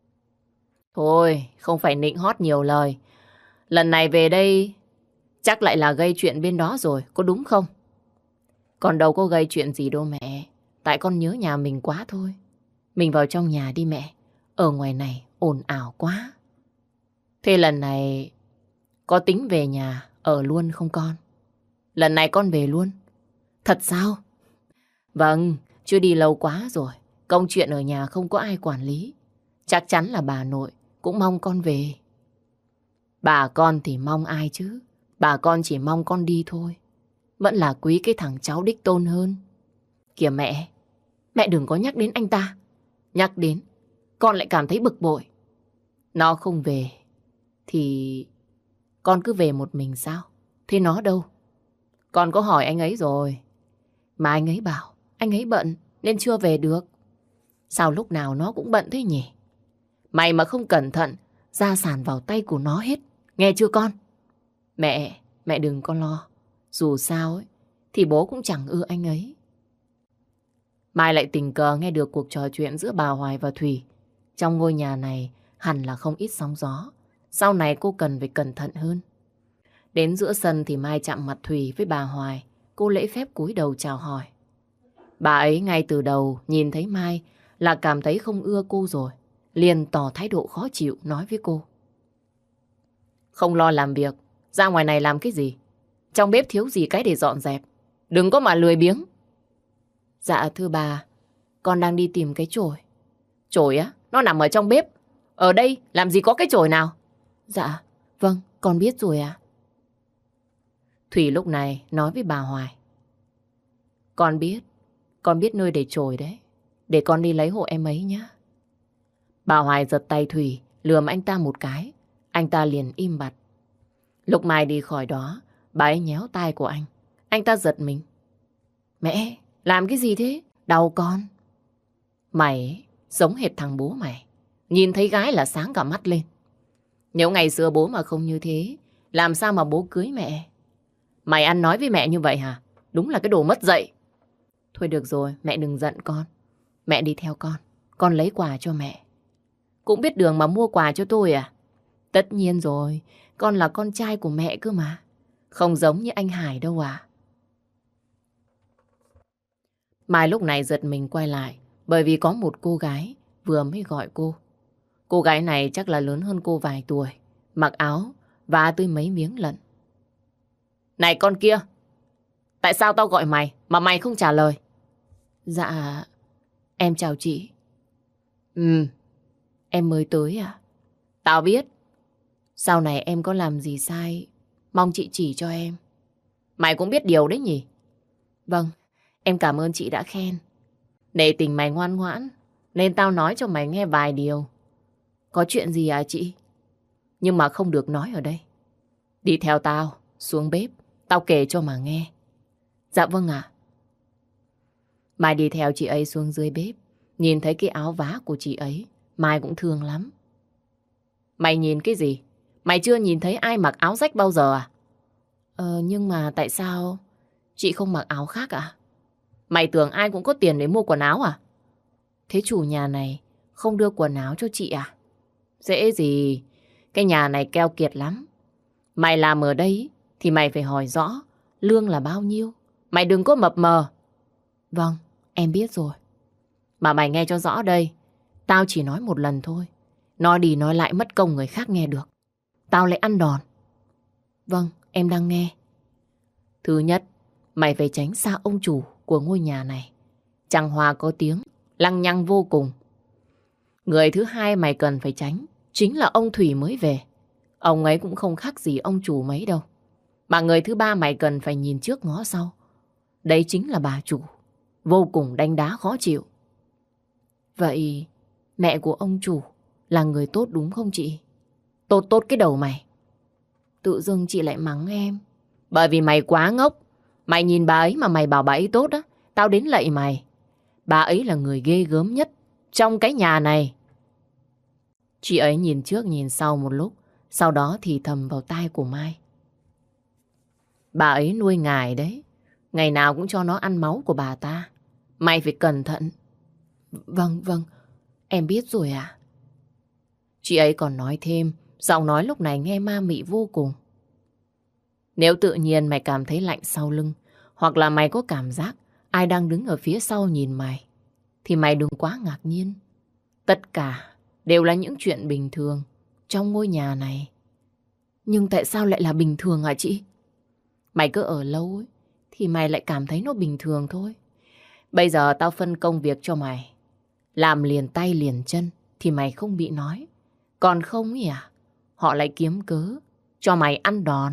Thôi, không phải nịnh hót nhiều lời. Lần này về đây chắc lại là gây chuyện bên đó rồi, có đúng không? Còn đâu có gây chuyện gì đâu mẹ. Tại con nhớ nhà mình quá thôi. Mình vào trong nhà đi mẹ. Ở ngoài này ồn ào quá. Thế lần này có tính về nhà ở luôn không con? Lần này con về luôn. Thật sao? Vâng, chưa đi lâu quá rồi. Công chuyện ở nhà không có ai quản lý. Chắc chắn là bà nội cũng mong con về. Bà con thì mong ai chứ. Bà con chỉ mong con đi thôi. Vẫn là quý cái thằng cháu đích tôn hơn. Kìa mẹ, mẹ đừng có nhắc đến anh ta. Nhắc đến, con lại cảm thấy bực bội. Nó không về, thì con cứ về một mình sao? Thế nó đâu? Con có hỏi anh ấy rồi. Mà anh ấy bảo, anh ấy bận nên chưa về được. Sao lúc nào nó cũng bận thế nhỉ? Mày mà không cẩn thận, gia sản vào tay của nó hết. Nghe chưa con? Mẹ đừng có lo. Dù sao ấy, thì bố cũng chẳng ưa anh ấy. Mai lại tình cờ nghe được cuộc trò chuyện giữa bà Hoài và Thủy. Trong ngôi nhà này hẳn là không ít sóng gió. Sau này cô cần phải cẩn thận hơn. Đến giữa sân thì Mai chạm mặt Thủy với bà Hoài. Cô lễ phép cúi đầu chào hỏi. Bà ấy ngay từ đầu nhìn thấy Mai là cảm thấy không ưa cô rồi. Liền tỏ thái độ khó chịu nói với cô. Không lo làm việc, ra ngoài này làm cái gì? Trong bếp thiếu gì cái để dọn dẹp. Đừng có mà lười biếng. Dạ thưa bà, con đang đi tìm cái chổi. Chổi á? Nó nằm ở trong bếp. Ở đây làm gì có cái chổi nào? Dạ, vâng, con biết rồi ạ. Thủy lúc này nói với bà Hoài. Con biết nơi để chổi đấy. Để con đi lấy hộ em ấy nhé. Bà Hoài giật tay Thủy, lườm anh ta một cái. Anh ta liền im bặt. Lúc Mai đi khỏi đó, bà ấy nhéo tai của anh. Anh ta giật mình. Mẹ, làm cái gì thế? Đau con. Mày giống hệt thằng bố mày. Nhìn thấy gái là sáng cả mắt lên. Nếu ngày xưa bố mà không như thế, làm sao mà bố cưới mẹ? Mày ăn nói với mẹ như vậy hả? Đúng là cái đồ mất dạy. Thôi được rồi, mẹ đừng giận con. Mẹ đi theo con lấy quà cho mẹ. Cũng biết đường mà mua quà cho tôi à? Tất nhiên rồi, con là con trai của mẹ cơ mà. Không giống như anh Hải đâu à. Mai lúc này giật mình quay lại, bởi vì có một cô gái vừa mới gọi cô. Cô gái này chắc là lớn hơn cô vài tuổi, mặc áo và tươi mấy miếng lận. Này con kia, tại sao tao gọi mày mà mày không trả lời? Dạ, em chào chị. Em mới tới à? Tao biết. Sau này em có làm gì sai, mong chị chỉ cho em. Mày cũng biết điều đấy nhỉ? Vâng, em cảm ơn chị đã khen. Nể tình mày ngoan ngoãn, nên tao nói cho mày nghe vài điều. Có chuyện gì à chị? Nhưng mà không được nói ở đây. Đi theo tao, xuống bếp, tao kể cho mà nghe. Dạ vâng ạ. Mai đi theo chị ấy xuống dưới bếp, nhìn thấy cái áo vá của chị ấy, Mai cũng thương lắm. Mày nhìn cái gì? Mày chưa nhìn thấy ai mặc áo rách bao giờ à? Nhưng mà tại sao chị không mặc áo khác à? Mày tưởng ai cũng có tiền để mua quần áo à? Thế chủ nhà này không đưa quần áo cho chị à? Dễ gì, cái nhà này keo kiệt lắm. Mày làm ở đây thì mày phải hỏi rõ lương là bao nhiêu. Mày đừng có mập mờ. Vâng, em biết rồi. Mà mày nghe cho rõ đây, tao chỉ nói một lần thôi. Nói đi nói lại mất công người khác nghe được. Tao lại ăn đòn. Vâng, em đang nghe. Thứ nhất, mày phải tránh xa ông chủ của ngôi nhà này. Chàng Hòa có tiếng, lăng nhăng vô cùng. Người thứ hai mày cần phải tránh chính là ông Thủy mới về. Ông ấy cũng không khác gì ông chủ mấy đâu. Mà người thứ ba mày cần phải nhìn trước ngó sau. Đấy chính là bà chủ. Vô cùng đánh đá khó chịu. Vậy mẹ của ông chủ là người tốt đúng không chị? Tốt tốt cái đầu mày. Tự dưng chị lại mắng em. Bởi vì mày quá ngốc. Mày nhìn bà ấy mà mày bảo bà ấy tốt á. Tao đến lạy mày. Bà ấy là người ghê gớm nhất trong cái nhà này. Chị ấy nhìn trước nhìn sau một lúc, sau đó thì thầm vào tai của Mai. Bà ấy nuôi ngài đấy. Ngày nào cũng cho nó ăn máu của bà ta. Mày phải cẩn thận. Vâng, vâng, em biết rồi ạ. Chị ấy còn nói thêm, giọng nói lúc này nghe ma mị vô cùng. Nếu tự nhiên mày cảm thấy lạnh sau lưng, hoặc là mày có cảm giác ai đang đứng ở phía sau nhìn mày, thì mày đừng quá ngạc nhiên. Tất cả đều là những chuyện bình thường trong ngôi nhà này. Nhưng tại sao lại là bình thường hả chị? Mày cứ ở lâu ấy, thì mày lại cảm thấy nó bình thường thôi. Bây giờ tao phân công việc cho mày. Làm liền tay liền chân thì mày không bị nói. Còn không ý à, họ lại kiếm cớ cho mày ăn đòn.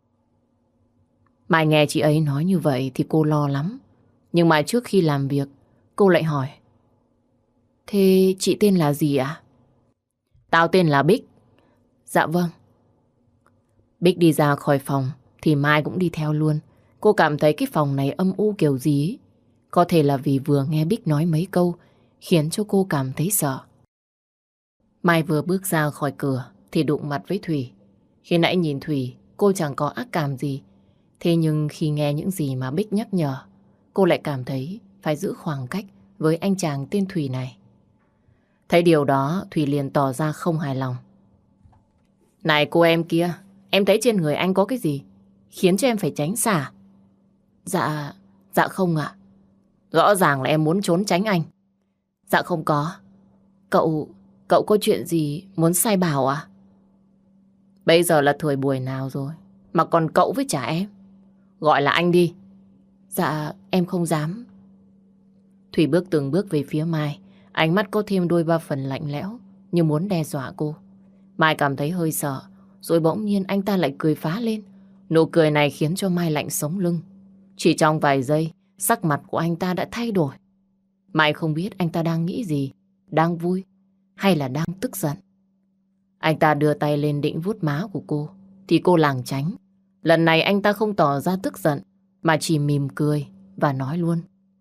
Mai nghe chị ấy nói như vậy thì cô lo lắm. Nhưng mà trước khi làm việc, cô lại hỏi. Thế chị tên là gì ạ? Tao tên là Bích. Dạ vâng. Bích đi ra khỏi phòng thì Mai cũng đi theo luôn. Cô cảm thấy cái phòng này âm u kiểu gì ấy. Có thể là vì vừa nghe Bích nói mấy câu khiến cho cô cảm thấy sợ. Mai vừa bước ra khỏi cửa thì đụng mặt với Thủy. Khi nãy nhìn Thủy, cô chẳng có ác cảm gì. Thế nhưng khi nghe những gì mà Bích nhắc nhở, cô lại cảm thấy phải giữ khoảng cách với anh chàng tên Thủy này. Thấy điều đó, Thủy liền tỏ ra không hài lòng. Này cô em kia, em thấy trên người anh có cái gì khiến cho em phải tránh xa? Dạ không ạ. Rõ ràng là em muốn trốn tránh anh. Dạ không có. Cậu có chuyện gì muốn sai bảo à? Bây giờ là thời buổi nào rồi mà còn cậu với chả em? Gọi là anh đi. Dạ em không dám. Thủy bước từng bước về phía Mai. Ánh mắt có thêm đôi ba phần lạnh lẽo, như muốn đe dọa cô. Mai cảm thấy hơi sợ, rồi bỗng nhiên anh ta lại cười phá lên. Nụ cười này khiến cho Mai lạnh sống lưng. Chỉ trong vài giây, sắc mặt của anh ta đã thay đổi. Mai không biết anh ta đang nghĩ gì, đang vui hay là đang tức giận. Anh ta đưa tay lên định vuốt má của cô, thì cô lảng tránh. Lần này anh ta không tỏ ra tức giận, mà chỉ mỉm cười và nói luôn.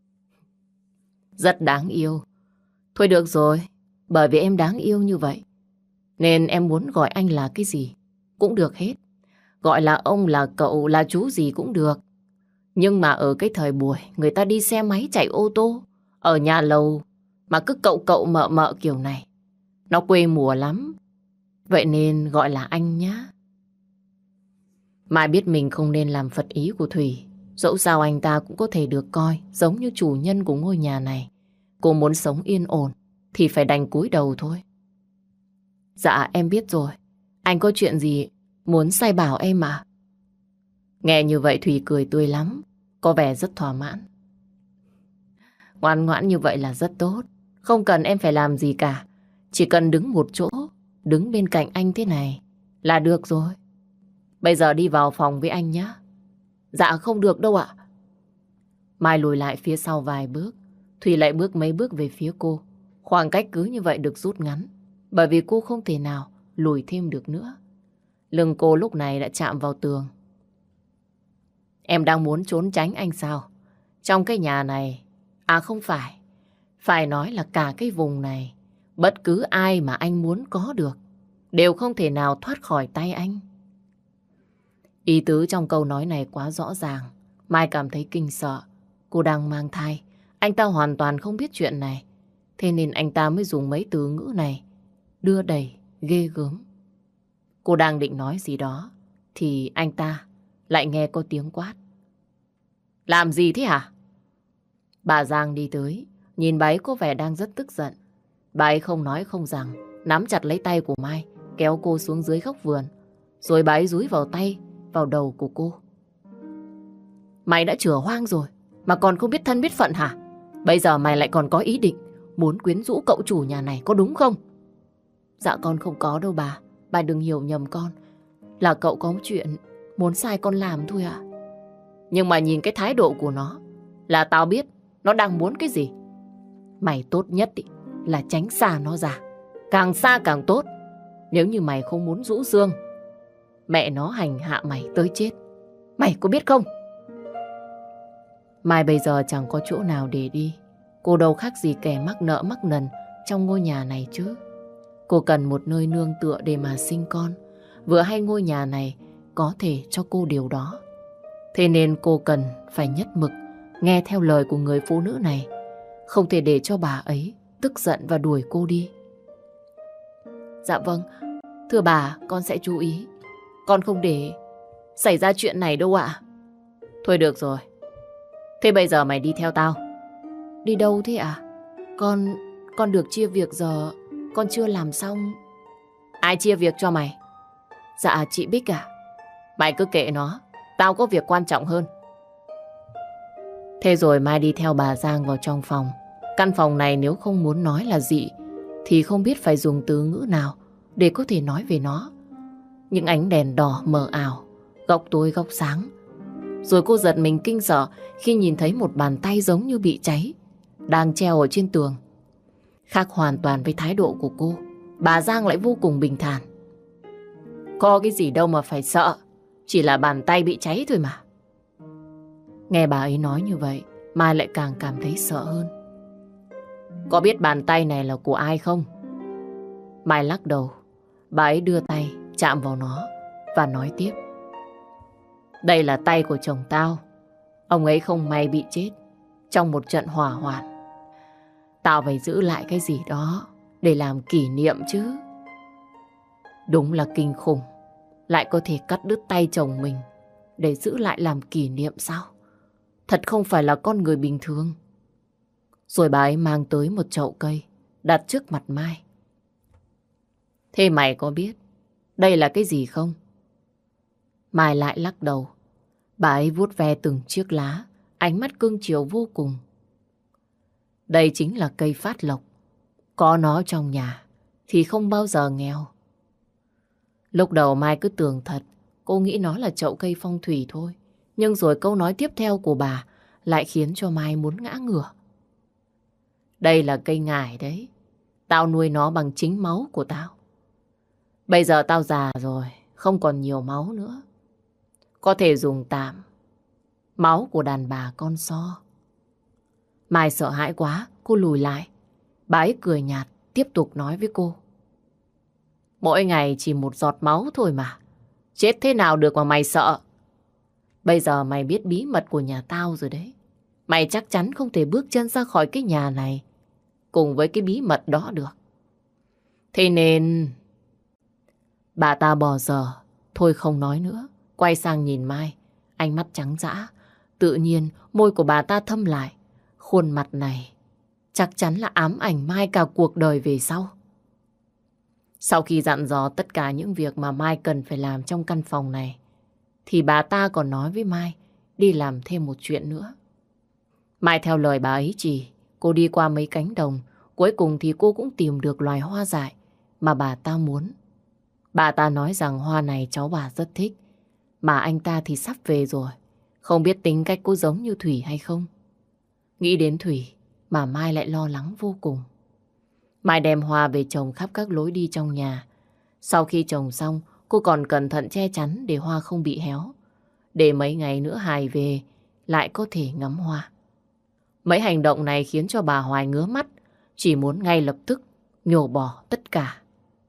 Rất đáng yêu. Thôi được rồi, bởi vì em đáng yêu như vậy, nên em muốn gọi anh là cái gì cũng được hết. Gọi là ông, là cậu, là chú gì cũng được. Nhưng mà ở cái thời buổi người ta đi xe máy chạy ô tô, ở nhà lầu mà cứ cậu mợ mợ kiểu này, nó quê mùa lắm. Vậy nên gọi là anh nhá. Mai biết mình không nên làm phật ý của Thủy. Dẫu sao anh ta cũng có thể được coi giống như chủ nhân của ngôi nhà này. Cô muốn sống yên ổn thì phải đành cúi đầu thôi. Dạ em biết rồi. Anh có chuyện gì muốn sai bảo em à? Nghe như vậy Thủy cười tươi lắm, có vẻ rất thỏa mãn. Ngoan ngoãn như vậy là rất tốt. Không cần em phải làm gì cả. Chỉ cần đứng một chỗ, đứng bên cạnh anh thế này là được rồi. Bây giờ đi vào phòng với anh nhé. Dạ không được đâu ạ. Mai lùi lại phía sau vài bước. Thùy lại bước mấy bước về phía cô. Khoảng cách cứ như vậy được rút ngắn, bởi vì cô không thể nào lùi thêm được nữa. Lưng cô lúc này đã chạm vào tường. Em đang muốn trốn tránh anh sao? Trong cái nhà này, à không phải, phải nói là cả cái vùng này, bất cứ ai mà anh muốn có được đều không thể nào thoát khỏi tay anh. Ý tứ trong câu nói này quá rõ ràng. Mai cảm thấy kinh sợ. Cô đang mang thai. Anh ta hoàn toàn không biết chuyện này. Thế nên anh ta mới dùng mấy từ ngữ này. Đưa đẩy, ghê gớm. Cô đang định nói gì đó thì anh ta lại nghe có tiếng quát. Làm gì thế hả? Bà Giang đi tới, nhìn bà ấy có vẻ đang rất tức giận. Bà ấy không nói không rằng, nắm chặt lấy tay của Mai, kéo cô xuống dưới góc vườn. Rồi bà ấy dúi vào tay, vào đầu của cô. Mày đã chửa hoang rồi mà còn không biết thân biết phận hả? Bây giờ mày lại còn có ý định muốn quyến rũ cậu chủ nhà này, có đúng không? Dạ con không có đâu bà. Bà đừng hiểu nhầm con. Là cậu có chuyện muốn sai con làm thôi ạ. Nhưng mà nhìn cái thái độ của nó là tao biết nó đang muốn cái gì. Mày tốt nhất ý, là tránh xa nó ra. Càng xa càng tốt. Nếu như mày không muốn rũ xương, mẹ nó hành hạ mày tới chết. Mày có biết không? Mai bây giờ chẳng có chỗ nào để đi. Cô đâu khác gì kẻ mắc nợ mắc nần trong ngôi nhà này chứ. Cô cần một nơi nương tựa để mà sinh con. Vừa hay ngôi nhà này có thể cho cô điều đó. Thế nên cô cần phải nhất mực nghe theo lời của người phụ nữ này. Không thể để cho bà ấy tức giận và đuổi cô đi. Dạ vâng, thưa bà, con sẽ chú ý. Con không để xảy ra chuyện này đâu ạ. Thôi được rồi. Thế bây giờ mày đi theo tao. Đi đâu thế ạ? Con được chia việc giờ con chưa làm xong. Ai chia việc cho mày? Dạ chị Bích ạ. Mày cứ kệ nó, tao có việc quan trọng hơn. Thế rồi Mai đi theo bà Giang vào trong phòng. Căn phòng này nếu không muốn nói là dị thì không biết phải dùng từ ngữ nào để có thể nói về nó. Những ánh đèn đỏ mờ ảo, góc tối góc sáng. Rồi cô giật mình kinh sợ khi nhìn thấy một bàn tay giống như bị cháy đang treo ở trên tường. Khác hoàn toàn với thái độ của cô, bà Giang lại vô cùng bình thản. Có cái gì đâu mà phải sợ, chỉ là bàn tay bị cháy thôi mà. Nghe bà ấy nói như vậy, Mai lại càng cảm thấy sợ hơn. Có biết bàn tay này là của ai không? Mai lắc đầu. Bà ấy đưa tay chạm vào nó và nói tiếp. Đây là tay của chồng tao. Ông ấy không may bị chết trong một trận hỏa hoạn. Tao phải giữ lại cái gì đó để làm kỷ niệm chứ. Đúng là kinh khủng. Lại có thể cắt đứt tay chồng mình để giữ lại làm kỷ niệm sao? Thật không phải là con người bình thường. Rồi bà ấy mang tới một chậu cây đặt trước mặt Mai. Thế mày có biết đây là cái gì không? Mai lại lắc đầu. Bà ấy vuốt ve từng chiếc lá, ánh mắt cưng chiều vô cùng. Đây chính là cây phát lộc. Có nó trong nhà thì không bao giờ nghèo. Lúc đầu Mai cứ tưởng thật, cô nghĩ nó là chậu cây phong thủy thôi. Nhưng rồi câu nói tiếp theo của bà lại khiến cho Mai muốn ngã ngửa. Đây là cây ngải đấy. Tao nuôi nó bằng chính máu của tao. Bây giờ tao già rồi, không còn nhiều máu nữa. Có thể dùng tạm máu của đàn bà con so. Mai sợ hãi quá, cô lùi lại. Bà ấy cười nhạt, tiếp tục nói với cô. Mỗi ngày chỉ một giọt máu thôi mà. Chết thế nào được mà mày sợ. Bây giờ mày biết bí mật của nhà tao rồi đấy. Mày chắc chắn không thể bước chân ra khỏi cái nhà này cùng với cái bí mật đó được. Thế nên bà ta bỏ dở, thôi không nói nữa. Quay sang nhìn Mai, ánh mắt trắng dã. Tự nhiên môi của bà ta thâm lại. Khuôn mặt này chắc chắn là ám ảnh Mai cả cuộc đời về sau. Sau khi dặn dò tất cả những việc mà Mai cần phải làm trong căn phòng này, thì bà ta còn nói với Mai đi làm thêm một chuyện nữa. Mai theo lời bà ấy chỉ, cô đi qua mấy cánh đồng. Cuối cùng thì cô cũng tìm được loài hoa dại mà bà ta muốn. Bà ta nói rằng hoa này cháu bà rất thích. Mà anh ta thì sắp về rồi. Không biết tính cách có giống như Thủy hay không. Nghĩ đến Thủy mà Mai lại lo lắng vô cùng. Mai đem hoa về trồng khắp các lối đi trong nhà. Sau khi trồng xong, cô còn cẩn thận che chắn để hoa không bị héo. Để mấy ngày nữa Hải về lại có thể ngắm hoa. Mấy hành động này khiến cho bà Hoài ngứa mắt, chỉ muốn ngay lập tức nhổ bỏ tất cả.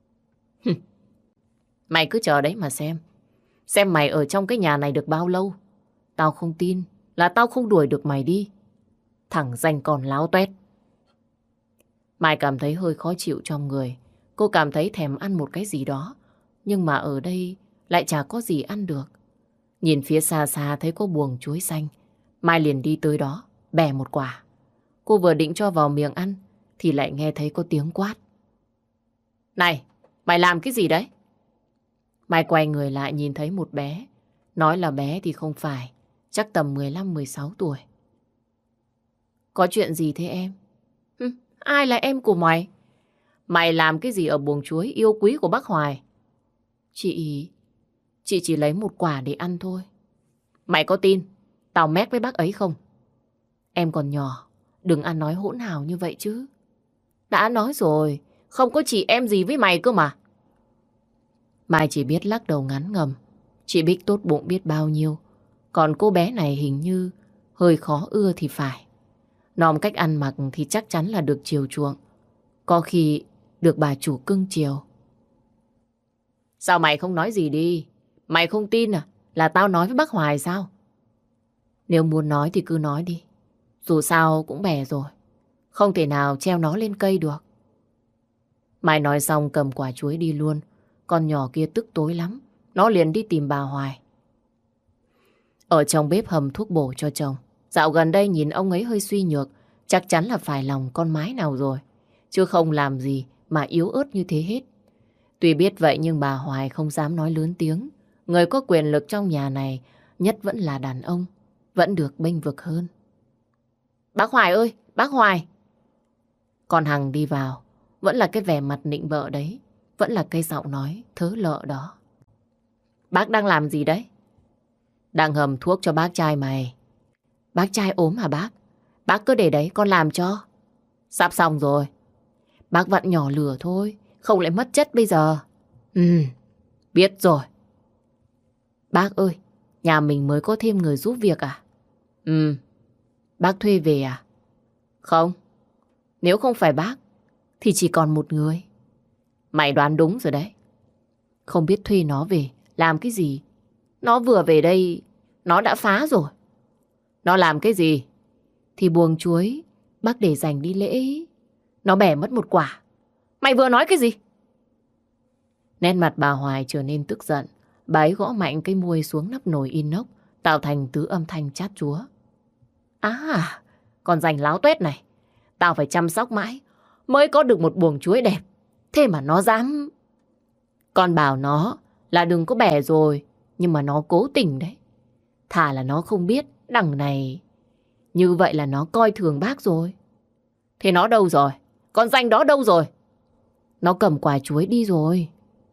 Mày cứ chờ đấy mà xem. Xem mày ở trong cái nhà này được bao lâu. Tao không tin là tao không đuổi được mày đi. Thằng danh con láo toét. Mai cảm thấy hơi khó chịu trong người. Cô cảm thấy thèm ăn một cái gì đó. Nhưng mà ở đây lại chả có gì ăn được. Nhìn phía xa xa thấy có buồng chuối xanh. Mai liền đi tới đó, bẻ một quả. Cô vừa định cho vào miệng ăn thì lại nghe thấy có tiếng quát. Này, mày làm cái gì đấy? Mai quay người lại nhìn thấy một bé. Nói là bé thì không phải, chắc tầm 15-16 tuổi. Có chuyện gì thế em? Ai là em của mày? Mày làm cái gì ở buồng chuối yêu quý của bác Hoài? Chị chỉ lấy một quả để ăn thôi. Mày có tin tao mét với bác ấy không? Em còn nhỏ, đừng ăn nói hỗn hào như vậy chứ. Đã nói rồi, Không có chị em gì với mày cơ mà. Mai chỉ biết lắc đầu ngán ngầm. Chị Bích tốt bụng biết bao nhiêu. Còn cô bé này hình như hơi khó ưa thì phải. Nòm cách ăn mặc thì chắc chắn là được chiều chuộng. Có khi được bà chủ cưng chiều. Sao mày không nói gì đi? Mày không tin à? Là tao nói với bác Hoài sao? Nếu muốn nói thì cứ nói đi. Dù sao cũng bè rồi. Không thể nào treo nó lên cây được. Mai nói xong cầm quả chuối đi luôn. Con nhỏ kia tức tối lắm. Nó liền đi tìm bà Hoài. Ở trong bếp hầm thuốc bổ cho chồng. Dạo gần đây nhìn ông ấy hơi suy nhược. Chắc chắn là phải lòng con mái nào rồi. Chứ không làm gì mà yếu ớt như thế hết. Tuy biết vậy nhưng bà Hoài không dám nói lớn tiếng. Người có quyền lực trong nhà này nhất vẫn là đàn ông. Vẫn được bênh vực hơn. Bác Hoài ơi, bác Hoài. Con Hằng đi vào. Vẫn là cái vẻ mặt nịnh bợ đấy. Vẫn là cái giọng nói thớ lợ đó. Bác đang làm gì đấy? Đang hầm thuốc cho bác trai mày. Bác trai ốm hả bác? Bác cứ để đấy con làm cho. Sắp xong rồi. Bác vặn nhỏ lửa thôi. Không lại mất chất bây giờ. Biết rồi. Bác ơi, nhà mình mới có thêm người giúp việc à? Bác thuê về à? Không. Nếu không phải bác thì chỉ còn một người. Mày đoán đúng rồi đấy. Không biết thuê nó về làm cái gì. Nó vừa về đây nó đã phá rồi. Nó làm cái gì? Thì buồng chuối bác để dành đi lễ. Nó bẻ mất một quả. Mày vừa nói cái gì? Nét mặt bà Hoài trở nên tức giận. Bà ấy gõ mạnh cây muôi xuống nắp nồi inox, tạo thành tứ âm thanh chát chúa. À, con rành láo tuét này. Tao phải chăm sóc mãi mới có được một buồng chuối đẹp. Thế mà nó dám... Con bảo nó là đừng có bẻ rồi, nhưng mà nó cố tình đấy. Thà là nó không biết, đằng này... Như vậy là nó coi thường bác rồi. Thế nó đâu rồi? Con ranh đó đâu rồi? Nó cầm quả chuối đi rồi.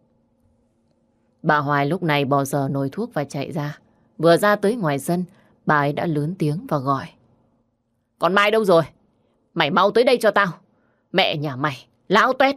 Bà Hoài lúc này bỏ dở nồi thuốc và chạy ra. Vừa ra tới ngoài sân, bà ấy đã lớn tiếng và gọi. Con Mai đâu rồi? Mày mau tới đây cho tao. Mẹ nhà mày, láo tuét.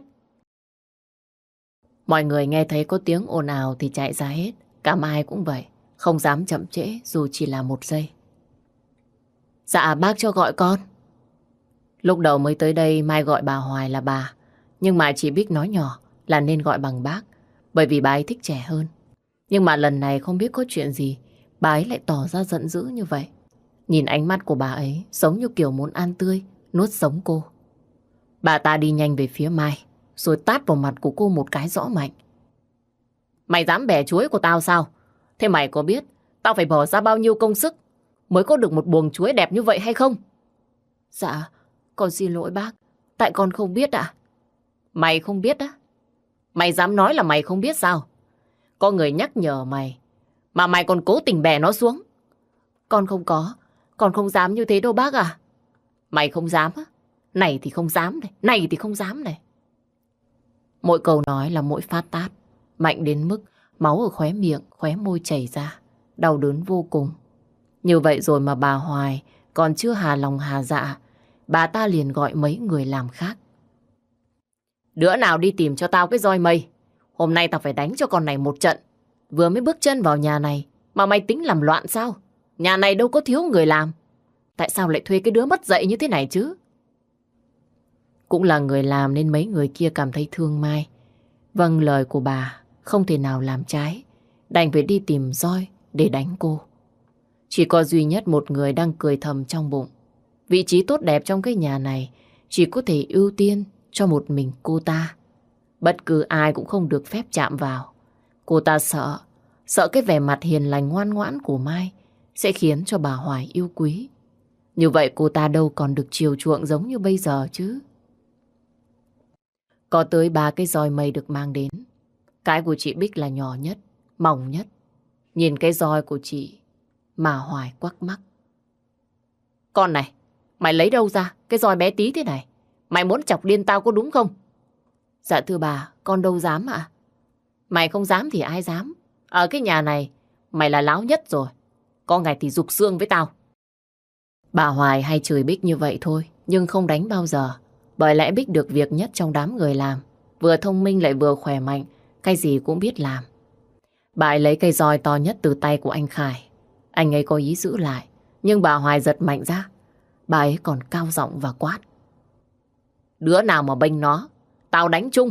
Mọi người nghe thấy có tiếng ồn ào thì chạy ra hết. Cả Mai cũng vậy, không dám chậm trễ dù chỉ là một giây. Dạ bác cho gọi con. Lúc đầu mới tới đây Mai gọi bà Hoài là bà. Nhưng mà chị Bích nói nhỏ là nên gọi bằng bác. Bởi vì bà ấy thích trẻ hơn. Nhưng mà lần này không biết có chuyện gì bà ấy lại tỏ ra giận dữ như vậy. Nhìn ánh mắt của bà ấy giống như kiểu muốn ăn tươi nuốt sống cô. Bà ta đi nhanh về phía Mai rồi tát vào mặt của cô một cái rõ mạnh. Mày dám bẻ chuối của tao sao? Thế mày có biết tao phải bỏ ra bao nhiêu công sức mới có được một buồng chuối đẹp như vậy hay không? Dạ, con xin lỗi bác. Tại con không biết ạ. Mày không biết á? Mày dám nói là mày không biết sao? Có người nhắc nhở mày mà mày còn cố tình bẻ nó xuống. Con không có. Con không dám như thế đâu bác à. Mày không dám á? Này thì không dám này. Này thì không dám này. Mỗi câu nói là mỗi phát tát. Mạnh đến mức máu ở khóe miệng, khóe môi chảy ra. Đau đớn vô cùng. Như vậy rồi mà bà Hoài còn chưa hà lòng hà dạ. Bà ta liền gọi mấy người làm khác. Đứa nào đi tìm cho tao cái roi mây. Hôm nay tao phải đánh cho con này một trận. Vừa mới bước chân vào nhà này mà mày tính làm loạn sao? Nhà này đâu có thiếu người làm. Tại sao lại thuê cái đứa mất dạy như thế này chứ? Cũng là người làm nên mấy người kia cảm thấy thương Mai. Vâng lời của bà không thể nào làm trái. Đành phải đi tìm roi để đánh cô. Chỉ có duy nhất một người đang cười thầm trong bụng. Vị trí tốt đẹp trong cái nhà này chỉ có thể ưu tiên cho một mình cô ta. Bất cứ ai cũng không được phép chạm vào. Cô ta sợ cái vẻ mặt hiền lành ngoan ngoãn của Mai sẽ khiến cho bà Hoài yêu quý. Như vậy cô ta đâu còn được chiều chuộng giống như bây giờ chứ. Có tới 3 cái roi mây được mang đến. Cái của chị Bích là nhỏ nhất, mỏng nhất. Nhìn cái roi của chị mà Hoài quắc mắc. Con này, mày lấy đâu ra cái roi bé tí thế này? Mày muốn chọc điên tao có đúng không? Dạ thưa bà, con đâu dám ạ. Mày không dám thì ai dám? Ở cái nhà này, mày là láo nhất rồi. Có ngày thì rục xương với tao. Bà Hoài hay chửi Bích như vậy thôi, nhưng không đánh bao giờ. Bởi lẽ Bích được việc nhất trong đám người làm. vừa thông minh lại vừa khỏe mạnh, cái gì cũng biết làm. Bà ấy lấy cây roi to nhất từ tay của anh Khải. Anh ấy có ý giữ lại, nhưng bà Hoài giật mạnh ra. Bà ấy còn cao giọng và quát. Đứa nào mà bênh nó, tao đánh chung.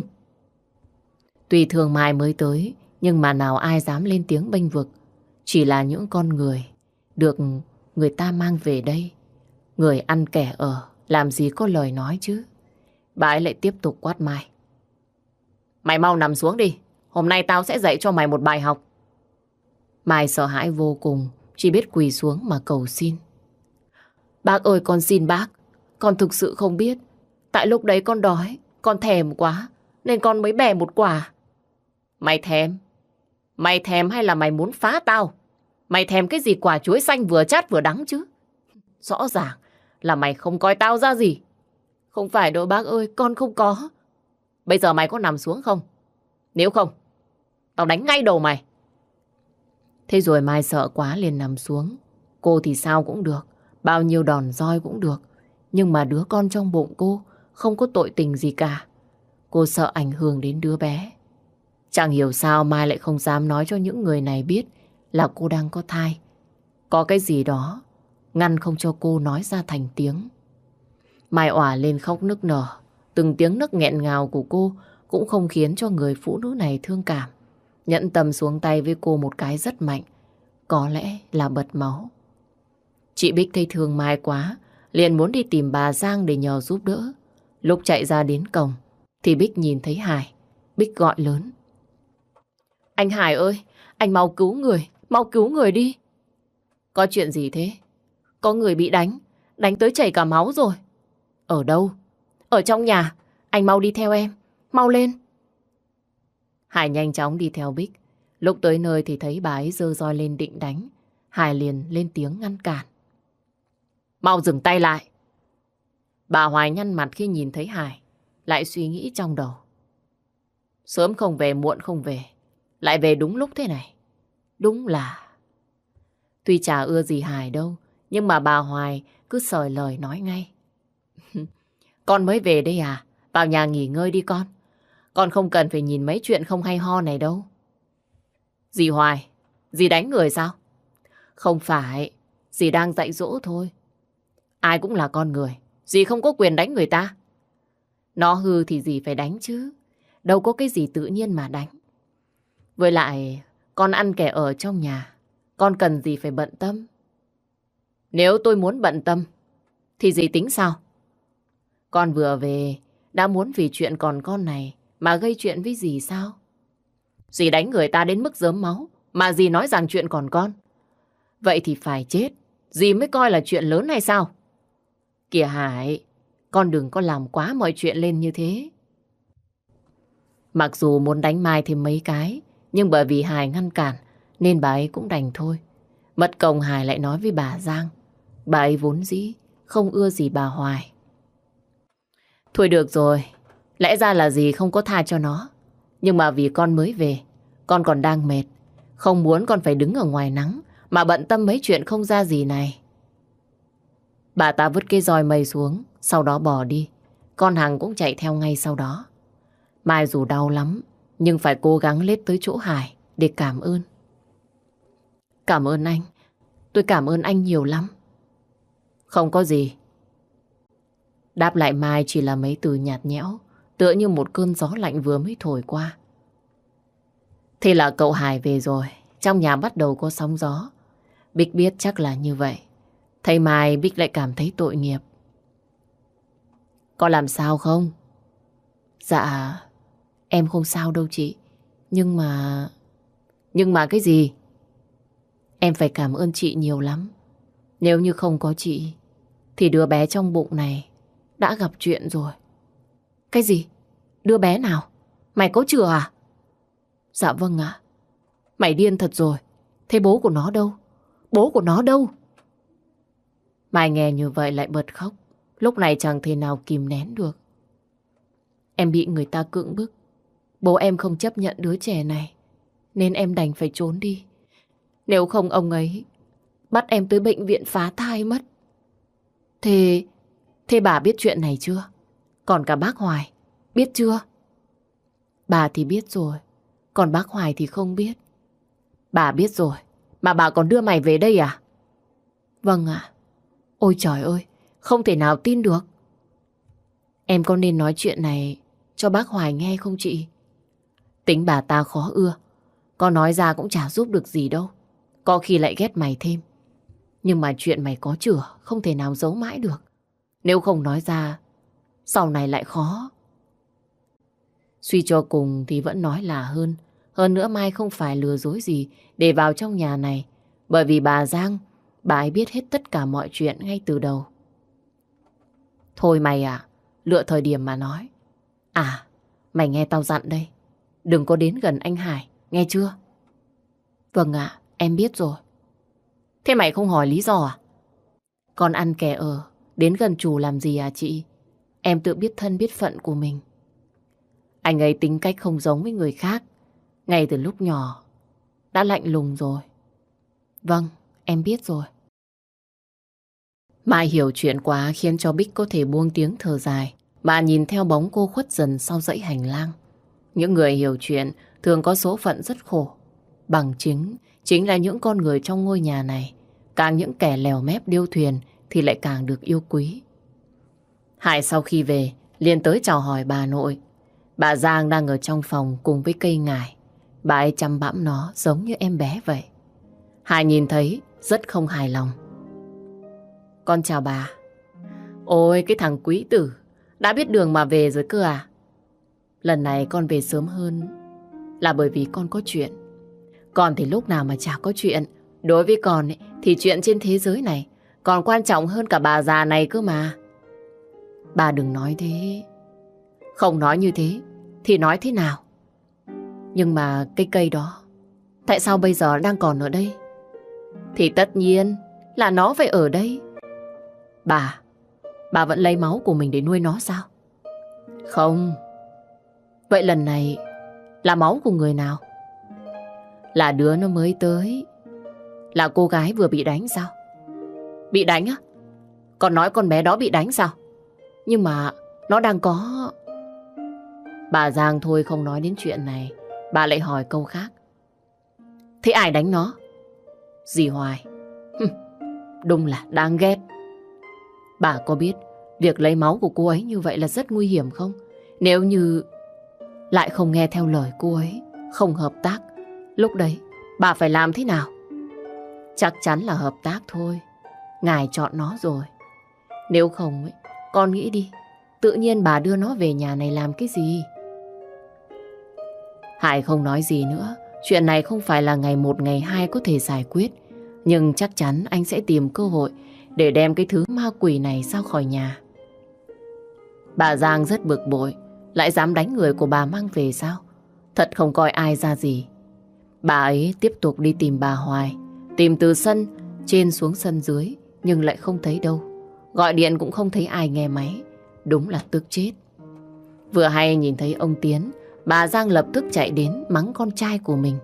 Tuy Thương Mai mới tới, nhưng mà nào ai dám lên tiếng bênh vực. Chỉ là những con người được người ta mang về đây. Người ăn kẻ ở, làm gì có lời nói chứ. Bà ấy lại tiếp tục quát Mai. Mày mau nằm xuống đi, hôm nay tao sẽ dạy cho mày một bài học. Mai sợ hãi vô cùng, chỉ biết quỳ xuống mà cầu xin. Bác ơi, con xin bác, con thực sự không biết. Tại lúc đấy con đói, con thèm quá, nên con mới bẻ một quả. Mày thèm? Mày thèm hay là mày muốn phá tao? Mày thèm cái gì quả chuối xanh vừa chát vừa đắng chứ? Rõ ràng là mày không coi tao ra gì. Không phải đâu bác ơi, con không có. Bây giờ mày có nằm xuống không? Nếu không, tao đánh ngay đầu mày. Thế rồi Mai sợ quá liền nằm xuống. Cô thì sao cũng được, bao nhiêu đòn roi cũng được. Nhưng mà đứa con trong bụng cô không có tội tình gì cả. Cô sợ ảnh hưởng đến đứa bé. Chẳng hiểu sao Mai lại không dám nói cho những người này biết là cô đang có thai. Có cái gì đó ngăn không cho cô nói ra thành tiếng. Mai òa lên khóc nức nở. Từng tiếng nức nghẹn ngào của cô cũng không khiến cho người phụ nữ này thương cảm. Nhẫn tâm xuống tay với cô một cái rất mạnh. Có lẽ là bật máu. Chị Bích thấy thương Mai quá, liền muốn đi tìm bà Giang để nhờ giúp đỡ. Lúc chạy ra đến cổng thì Bích nhìn thấy Hải. Bích gọi lớn. Anh Hải ơi, anh mau cứu người đi. Có chuyện gì thế? Có người bị đánh tới chảy cả máu rồi. Ở đâu? Ở trong nhà, anh mau đi theo em, mau lên. Hải nhanh chóng đi theo Bích. Lúc tới nơi thì thấy bà ấy giơ roi lên định đánh. Hải liền lên tiếng ngăn cản. Mau dừng tay lại. Bà Hoài nhăn mặt khi nhìn thấy Hải, lại suy nghĩ trong đầu. Sớm không về, muộn không về, lại về đúng lúc thế này. Đúng là... Tuy chả ưa gì Hải đâu, nhưng mà bà Hoài cứ sởi lời nói ngay. Con mới về đây à? Vào nhà nghỉ ngơi đi con. Con không cần phải nhìn mấy chuyện không hay ho này đâu. Dì Hoài, dì đánh người sao? Không phải, dì đang dạy dỗ thôi. Ai cũng là con người, dì không có quyền đánh người ta. Nó hư thì dì phải đánh chứ. Đâu có cái gì tự nhiên mà đánh. Với lại, con ăn kẻ ở trong nhà, con cần gì phải bận tâm. Nếu tôi muốn bận tâm, thì dì tính sao? Con vừa về, đã muốn vì chuyện còn con này mà gây chuyện với dì sao? Dì đánh người ta đến mức rớm máu, mà dì nói rằng chuyện còn con. Vậy thì phải chết, dì mới coi là chuyện lớn hay sao? Kìa Hải, con đừng có làm quá mọi chuyện lên như thế. Mặc dù muốn đánh Mai thêm mấy cái, nhưng bởi vì Hải ngăn cản, nên bà ấy cũng đành thôi. Mất công Hải lại nói với bà Giang. Bà ấy vốn dĩ không ưa gì bà Hoài. Thôi được rồi, lẽ ra là dì không có tha cho nó. Nhưng mà vì con mới về, con còn đang mệt. Không muốn con phải đứng ở ngoài nắng mà bận tâm mấy chuyện không ra gì này. Bà ta vứt cái roi mây xuống, sau đó bỏ đi. Con Hằng cũng chạy theo ngay sau đó. Mai dù đau lắm, nhưng phải cố gắng lết tới chỗ Hải để cảm ơn. Cảm ơn anh. Tôi cảm ơn anh nhiều lắm. Không có gì. Đáp lại Mai chỉ là mấy từ nhạt nhẽo, tựa như một cơn gió lạnh vừa mới thổi qua. Thế là cậu Hải về rồi. Trong nhà bắt đầu có sóng gió. Bích biết chắc là như vậy. Thấy Mai, Bích lại cảm thấy tội nghiệp. Có làm sao không? Dạ, em không sao đâu chị. Nhưng mà... Nhưng mà cái gì? Em phải cảm ơn chị nhiều lắm. Nếu như không có chị, thì đứa bé trong bụng này đã gặp chuyện rồi. Cái gì? Đứa bé nào? Mày có chừa à? Dạ vâng ạ. Mày điên thật rồi. Thế bố của nó đâu? Bố của nó đâu? Mai nghe như vậy lại bật khóc. Lúc này chẳng thể nào kìm nén được. Em bị người ta cưỡng bức. Bố em không chấp nhận đứa trẻ này, nên em đành phải trốn đi. Nếu không ông ấy bắt em tới bệnh viện phá thai mất. Thế bà biết chuyện này chưa? Còn cả bác Hoài, biết chưa? Bà thì biết rồi, còn bác Hoài thì không biết. Bà biết rồi, mà bà còn đưa mày về đây à? Vâng ạ. Ôi trời ơi, không thể nào tin được. Em có nên nói chuyện này cho bác Hoài nghe không chị? Tính bà ta khó ưa, con nói ra cũng chả giúp được gì đâu. Có khi lại ghét mày thêm. Nhưng mà chuyện mày có chửa, không thể nào giấu mãi được. Nếu không nói ra, sau này lại khó. Suy cho cùng thì vẫn nói là hơn. Hơn nữa Mai không phải lừa dối gì để vào trong nhà này. Bởi vì bà Giang, bà ấy biết hết tất cả mọi chuyện ngay từ đầu. Thôi mày à, lựa thời điểm mà nói. À, mày nghe tao dặn đây. Đừng có đến gần anh Hải, nghe chưa? Vâng ạ, em biết rồi. Thế mày không hỏi lý do à? Con ăn kẻ ở, đến gần chủ làm gì à chị? Em tự biết thân biết phận của mình. Anh ấy tính cách không giống với người khác. Ngay từ lúc nhỏ, đã lạnh lùng rồi. Vâng, em biết rồi. Mai hiểu chuyện quá khiến cho Bích có thể buông tiếng thở dài. Bà nhìn theo bóng cô khuất dần sau dãy hành lang. Những người hiểu chuyện thường có số phận rất khổ. Bằng chính là những con người trong ngôi nhà này. Càng những kẻ lèo mép điêu thuyền thì lại càng được yêu quý. Hải sau khi về liền tới chào hỏi bà nội. Bà Giang đang ở trong phòng cùng với cây ngải. Bà ấy chăm bẵm nó giống như em bé vậy. Hải nhìn thấy rất không hài lòng. Con chào bà. Ôi cái thằng quý tử, đã biết đường mà về rồi cơ à? Lần này con về sớm hơn là bởi vì con có chuyện. Con thì lúc nào mà chả có chuyện. Đối với con ấy, thì chuyện trên thế giới này còn quan trọng hơn cả bà già này cơ mà. Bà đừng nói thế. Không nói như thế thì nói thế nào? Nhưng mà cái cây đó tại sao bây giờ đang còn ở đây? Thì tất nhiên là nó phải ở đây. Bà vẫn lấy máu của mình để nuôi nó sao? Không. Vậy lần này là máu của người nào? Là đứa nó mới tới. Là cô gái vừa bị đánh sao? Bị đánh á? Con nói con bé đó bị đánh sao? Nhưng mà nó đang có... Bà Giang thôi không nói đến chuyện này. Bà lại hỏi câu khác. Thế ai đánh nó? Dì Hoài. Đúng là đáng ghét. Bà có biết việc lấy máu của cô ấy như vậy là rất nguy hiểm không? Nếu như lại không nghe theo lời cô ấy, không hợp tác, lúc đấy bà phải làm thế nào? Chắc chắn là hợp tác thôi. Ngài chọn nó rồi. Nếu không ấy, con nghĩ đi, tự nhiên bà đưa nó về nhà này làm cái gì? Hải không nói gì nữa. Chuyện này không phải là ngày một ngày hai có thể giải quyết. Nhưng chắc chắn anh sẽ tìm cơ hội để đem cái thứ ma quỷ này ra khỏi nhà. Bà Giang rất bực bội. Lại dám đánh người của bà mang về sao? Thật không coi ai ra gì. Bà ấy tiếp tục đi tìm bà Hoài. Tìm từ sân trên xuống sân dưới, nhưng lại không thấy đâu. Gọi điện cũng không thấy ai nghe máy. Đúng là tức chết. Vừa hay nhìn thấy ông Tiến, bà Giang lập tức chạy đến mắng con trai của mình.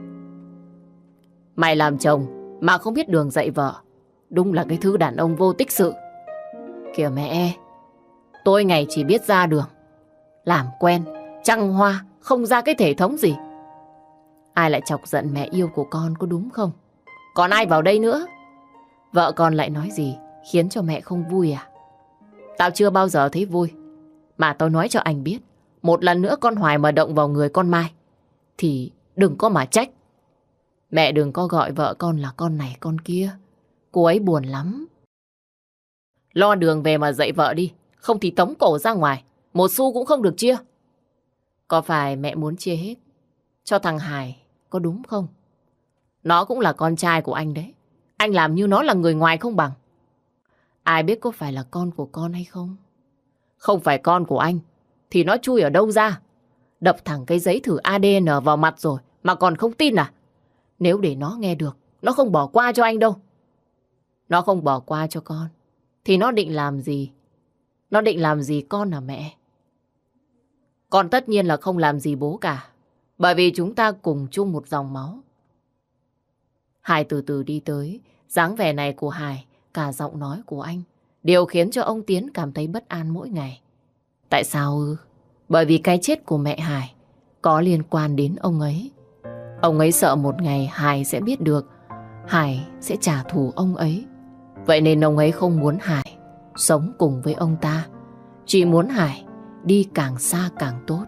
Mày làm chồng mà không biết đường dạy vợ. Đúng là cái thứ đàn ông vô tích sự. Kìa mẹ, tôi ngày chỉ biết ra đường, làm quen, trăng hoa, không ra cái thể thống gì. Ai lại chọc giận mẹ yêu của con có đúng không? Còn ai vào đây nữa? Vợ con lại nói gì khiến cho mẹ không vui à? Tao chưa bao giờ thấy vui. Mà tao nói cho anh biết, một lần nữa con Hoài mà động vào người con Mai thì đừng có mà trách. Mẹ đừng có gọi vợ con là con này con kia. Cô ấy buồn lắm. Lo đường về mà dạy vợ đi, không thì tống cổ ra ngoài, một xu cũng không được chia. Có phải mẹ muốn chia hết cho thằng Hải có đúng không? Nó cũng là con trai của anh đấy. Anh làm như nó là người ngoài không bằng. Ai biết có phải là con của con hay không? Không phải con của anh thì nó chui ở đâu ra? Đập thẳng cái giấy thử ADN vào mặt rồi mà còn không tin à? Nếu để nó nghe được, nó không bỏ qua cho anh đâu. Nó không bỏ qua cho con thì nó định làm gì? Nó định làm gì con à mẹ? Con tất nhiên là không làm gì bố cả. Bởi vì chúng ta cùng chung một dòng máu. Hải từ từ đi tới. Dáng vẻ này của Hải, cả giọng nói của anh, điều khiến cho ông Tiến cảm thấy bất an mỗi ngày. Tại sao ư? Bởi vì cái chết của mẹ Hải có liên quan đến ông ấy. Ông ấy sợ một ngày Hải sẽ biết được, Hải sẽ trả thù ông ấy. Vậy nên ông ấy không muốn Hải sống cùng với ông ta, chỉ muốn Hải đi càng xa càng tốt.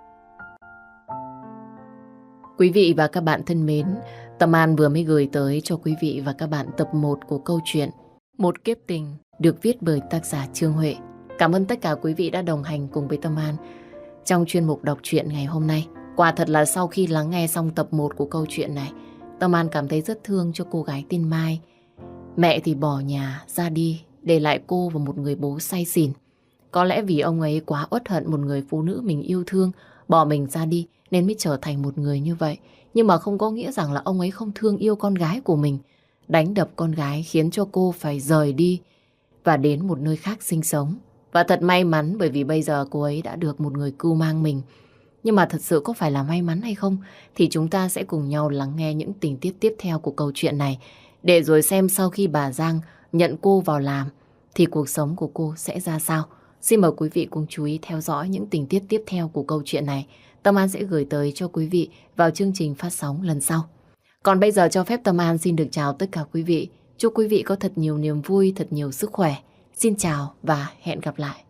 Quý vị và các bạn thân mến, Tâm An vừa mới gửi tới cho quý vị và các bạn tập 1 của câu chuyện Một kiếp tình được viết bởi tác giả Trương Huệ. Cảm ơn tất cả quý vị đã đồng hành cùng với Tâm An trong chuyên mục đọc truyện ngày hôm nay. Quả thật là sau khi lắng nghe xong tập 1 của câu chuyện này, Tâm An cảm thấy rất thương cho cô gái tên Mai. Mẹ thì bỏ nhà ra đi, để lại cô và một người bố say xỉn. Có lẽ vì ông ấy quá uất hận một người phụ nữ mình yêu thương, bỏ mình ra đi nên mới trở thành một người như vậy. Nhưng mà không có nghĩa rằng là ông ấy không thương yêu con gái của mình. Đánh đập con gái khiến cho cô phải rời đi và đến một nơi khác sinh sống. Và thật may mắn bởi vì bây giờ cô ấy đã được một người cưu mang mình. Nhưng mà thật sự có phải là may mắn hay không thì chúng ta sẽ cùng nhau lắng nghe những tình tiết tiếp theo của câu chuyện này, để rồi xem sau khi bà Giang nhận cô vào làm thì cuộc sống của cô sẽ ra sao. Xin mời quý vị cùng chú ý theo dõi những tình tiết tiếp theo của câu chuyện này. Tâm An sẽ gửi tới cho quý vị vào chương trình phát sóng lần sau. Còn bây giờ cho phép Tâm An xin được chào tất cả quý vị. Chúc quý vị có thật nhiều niềm vui, thật nhiều sức khỏe. Xin chào và hẹn gặp lại.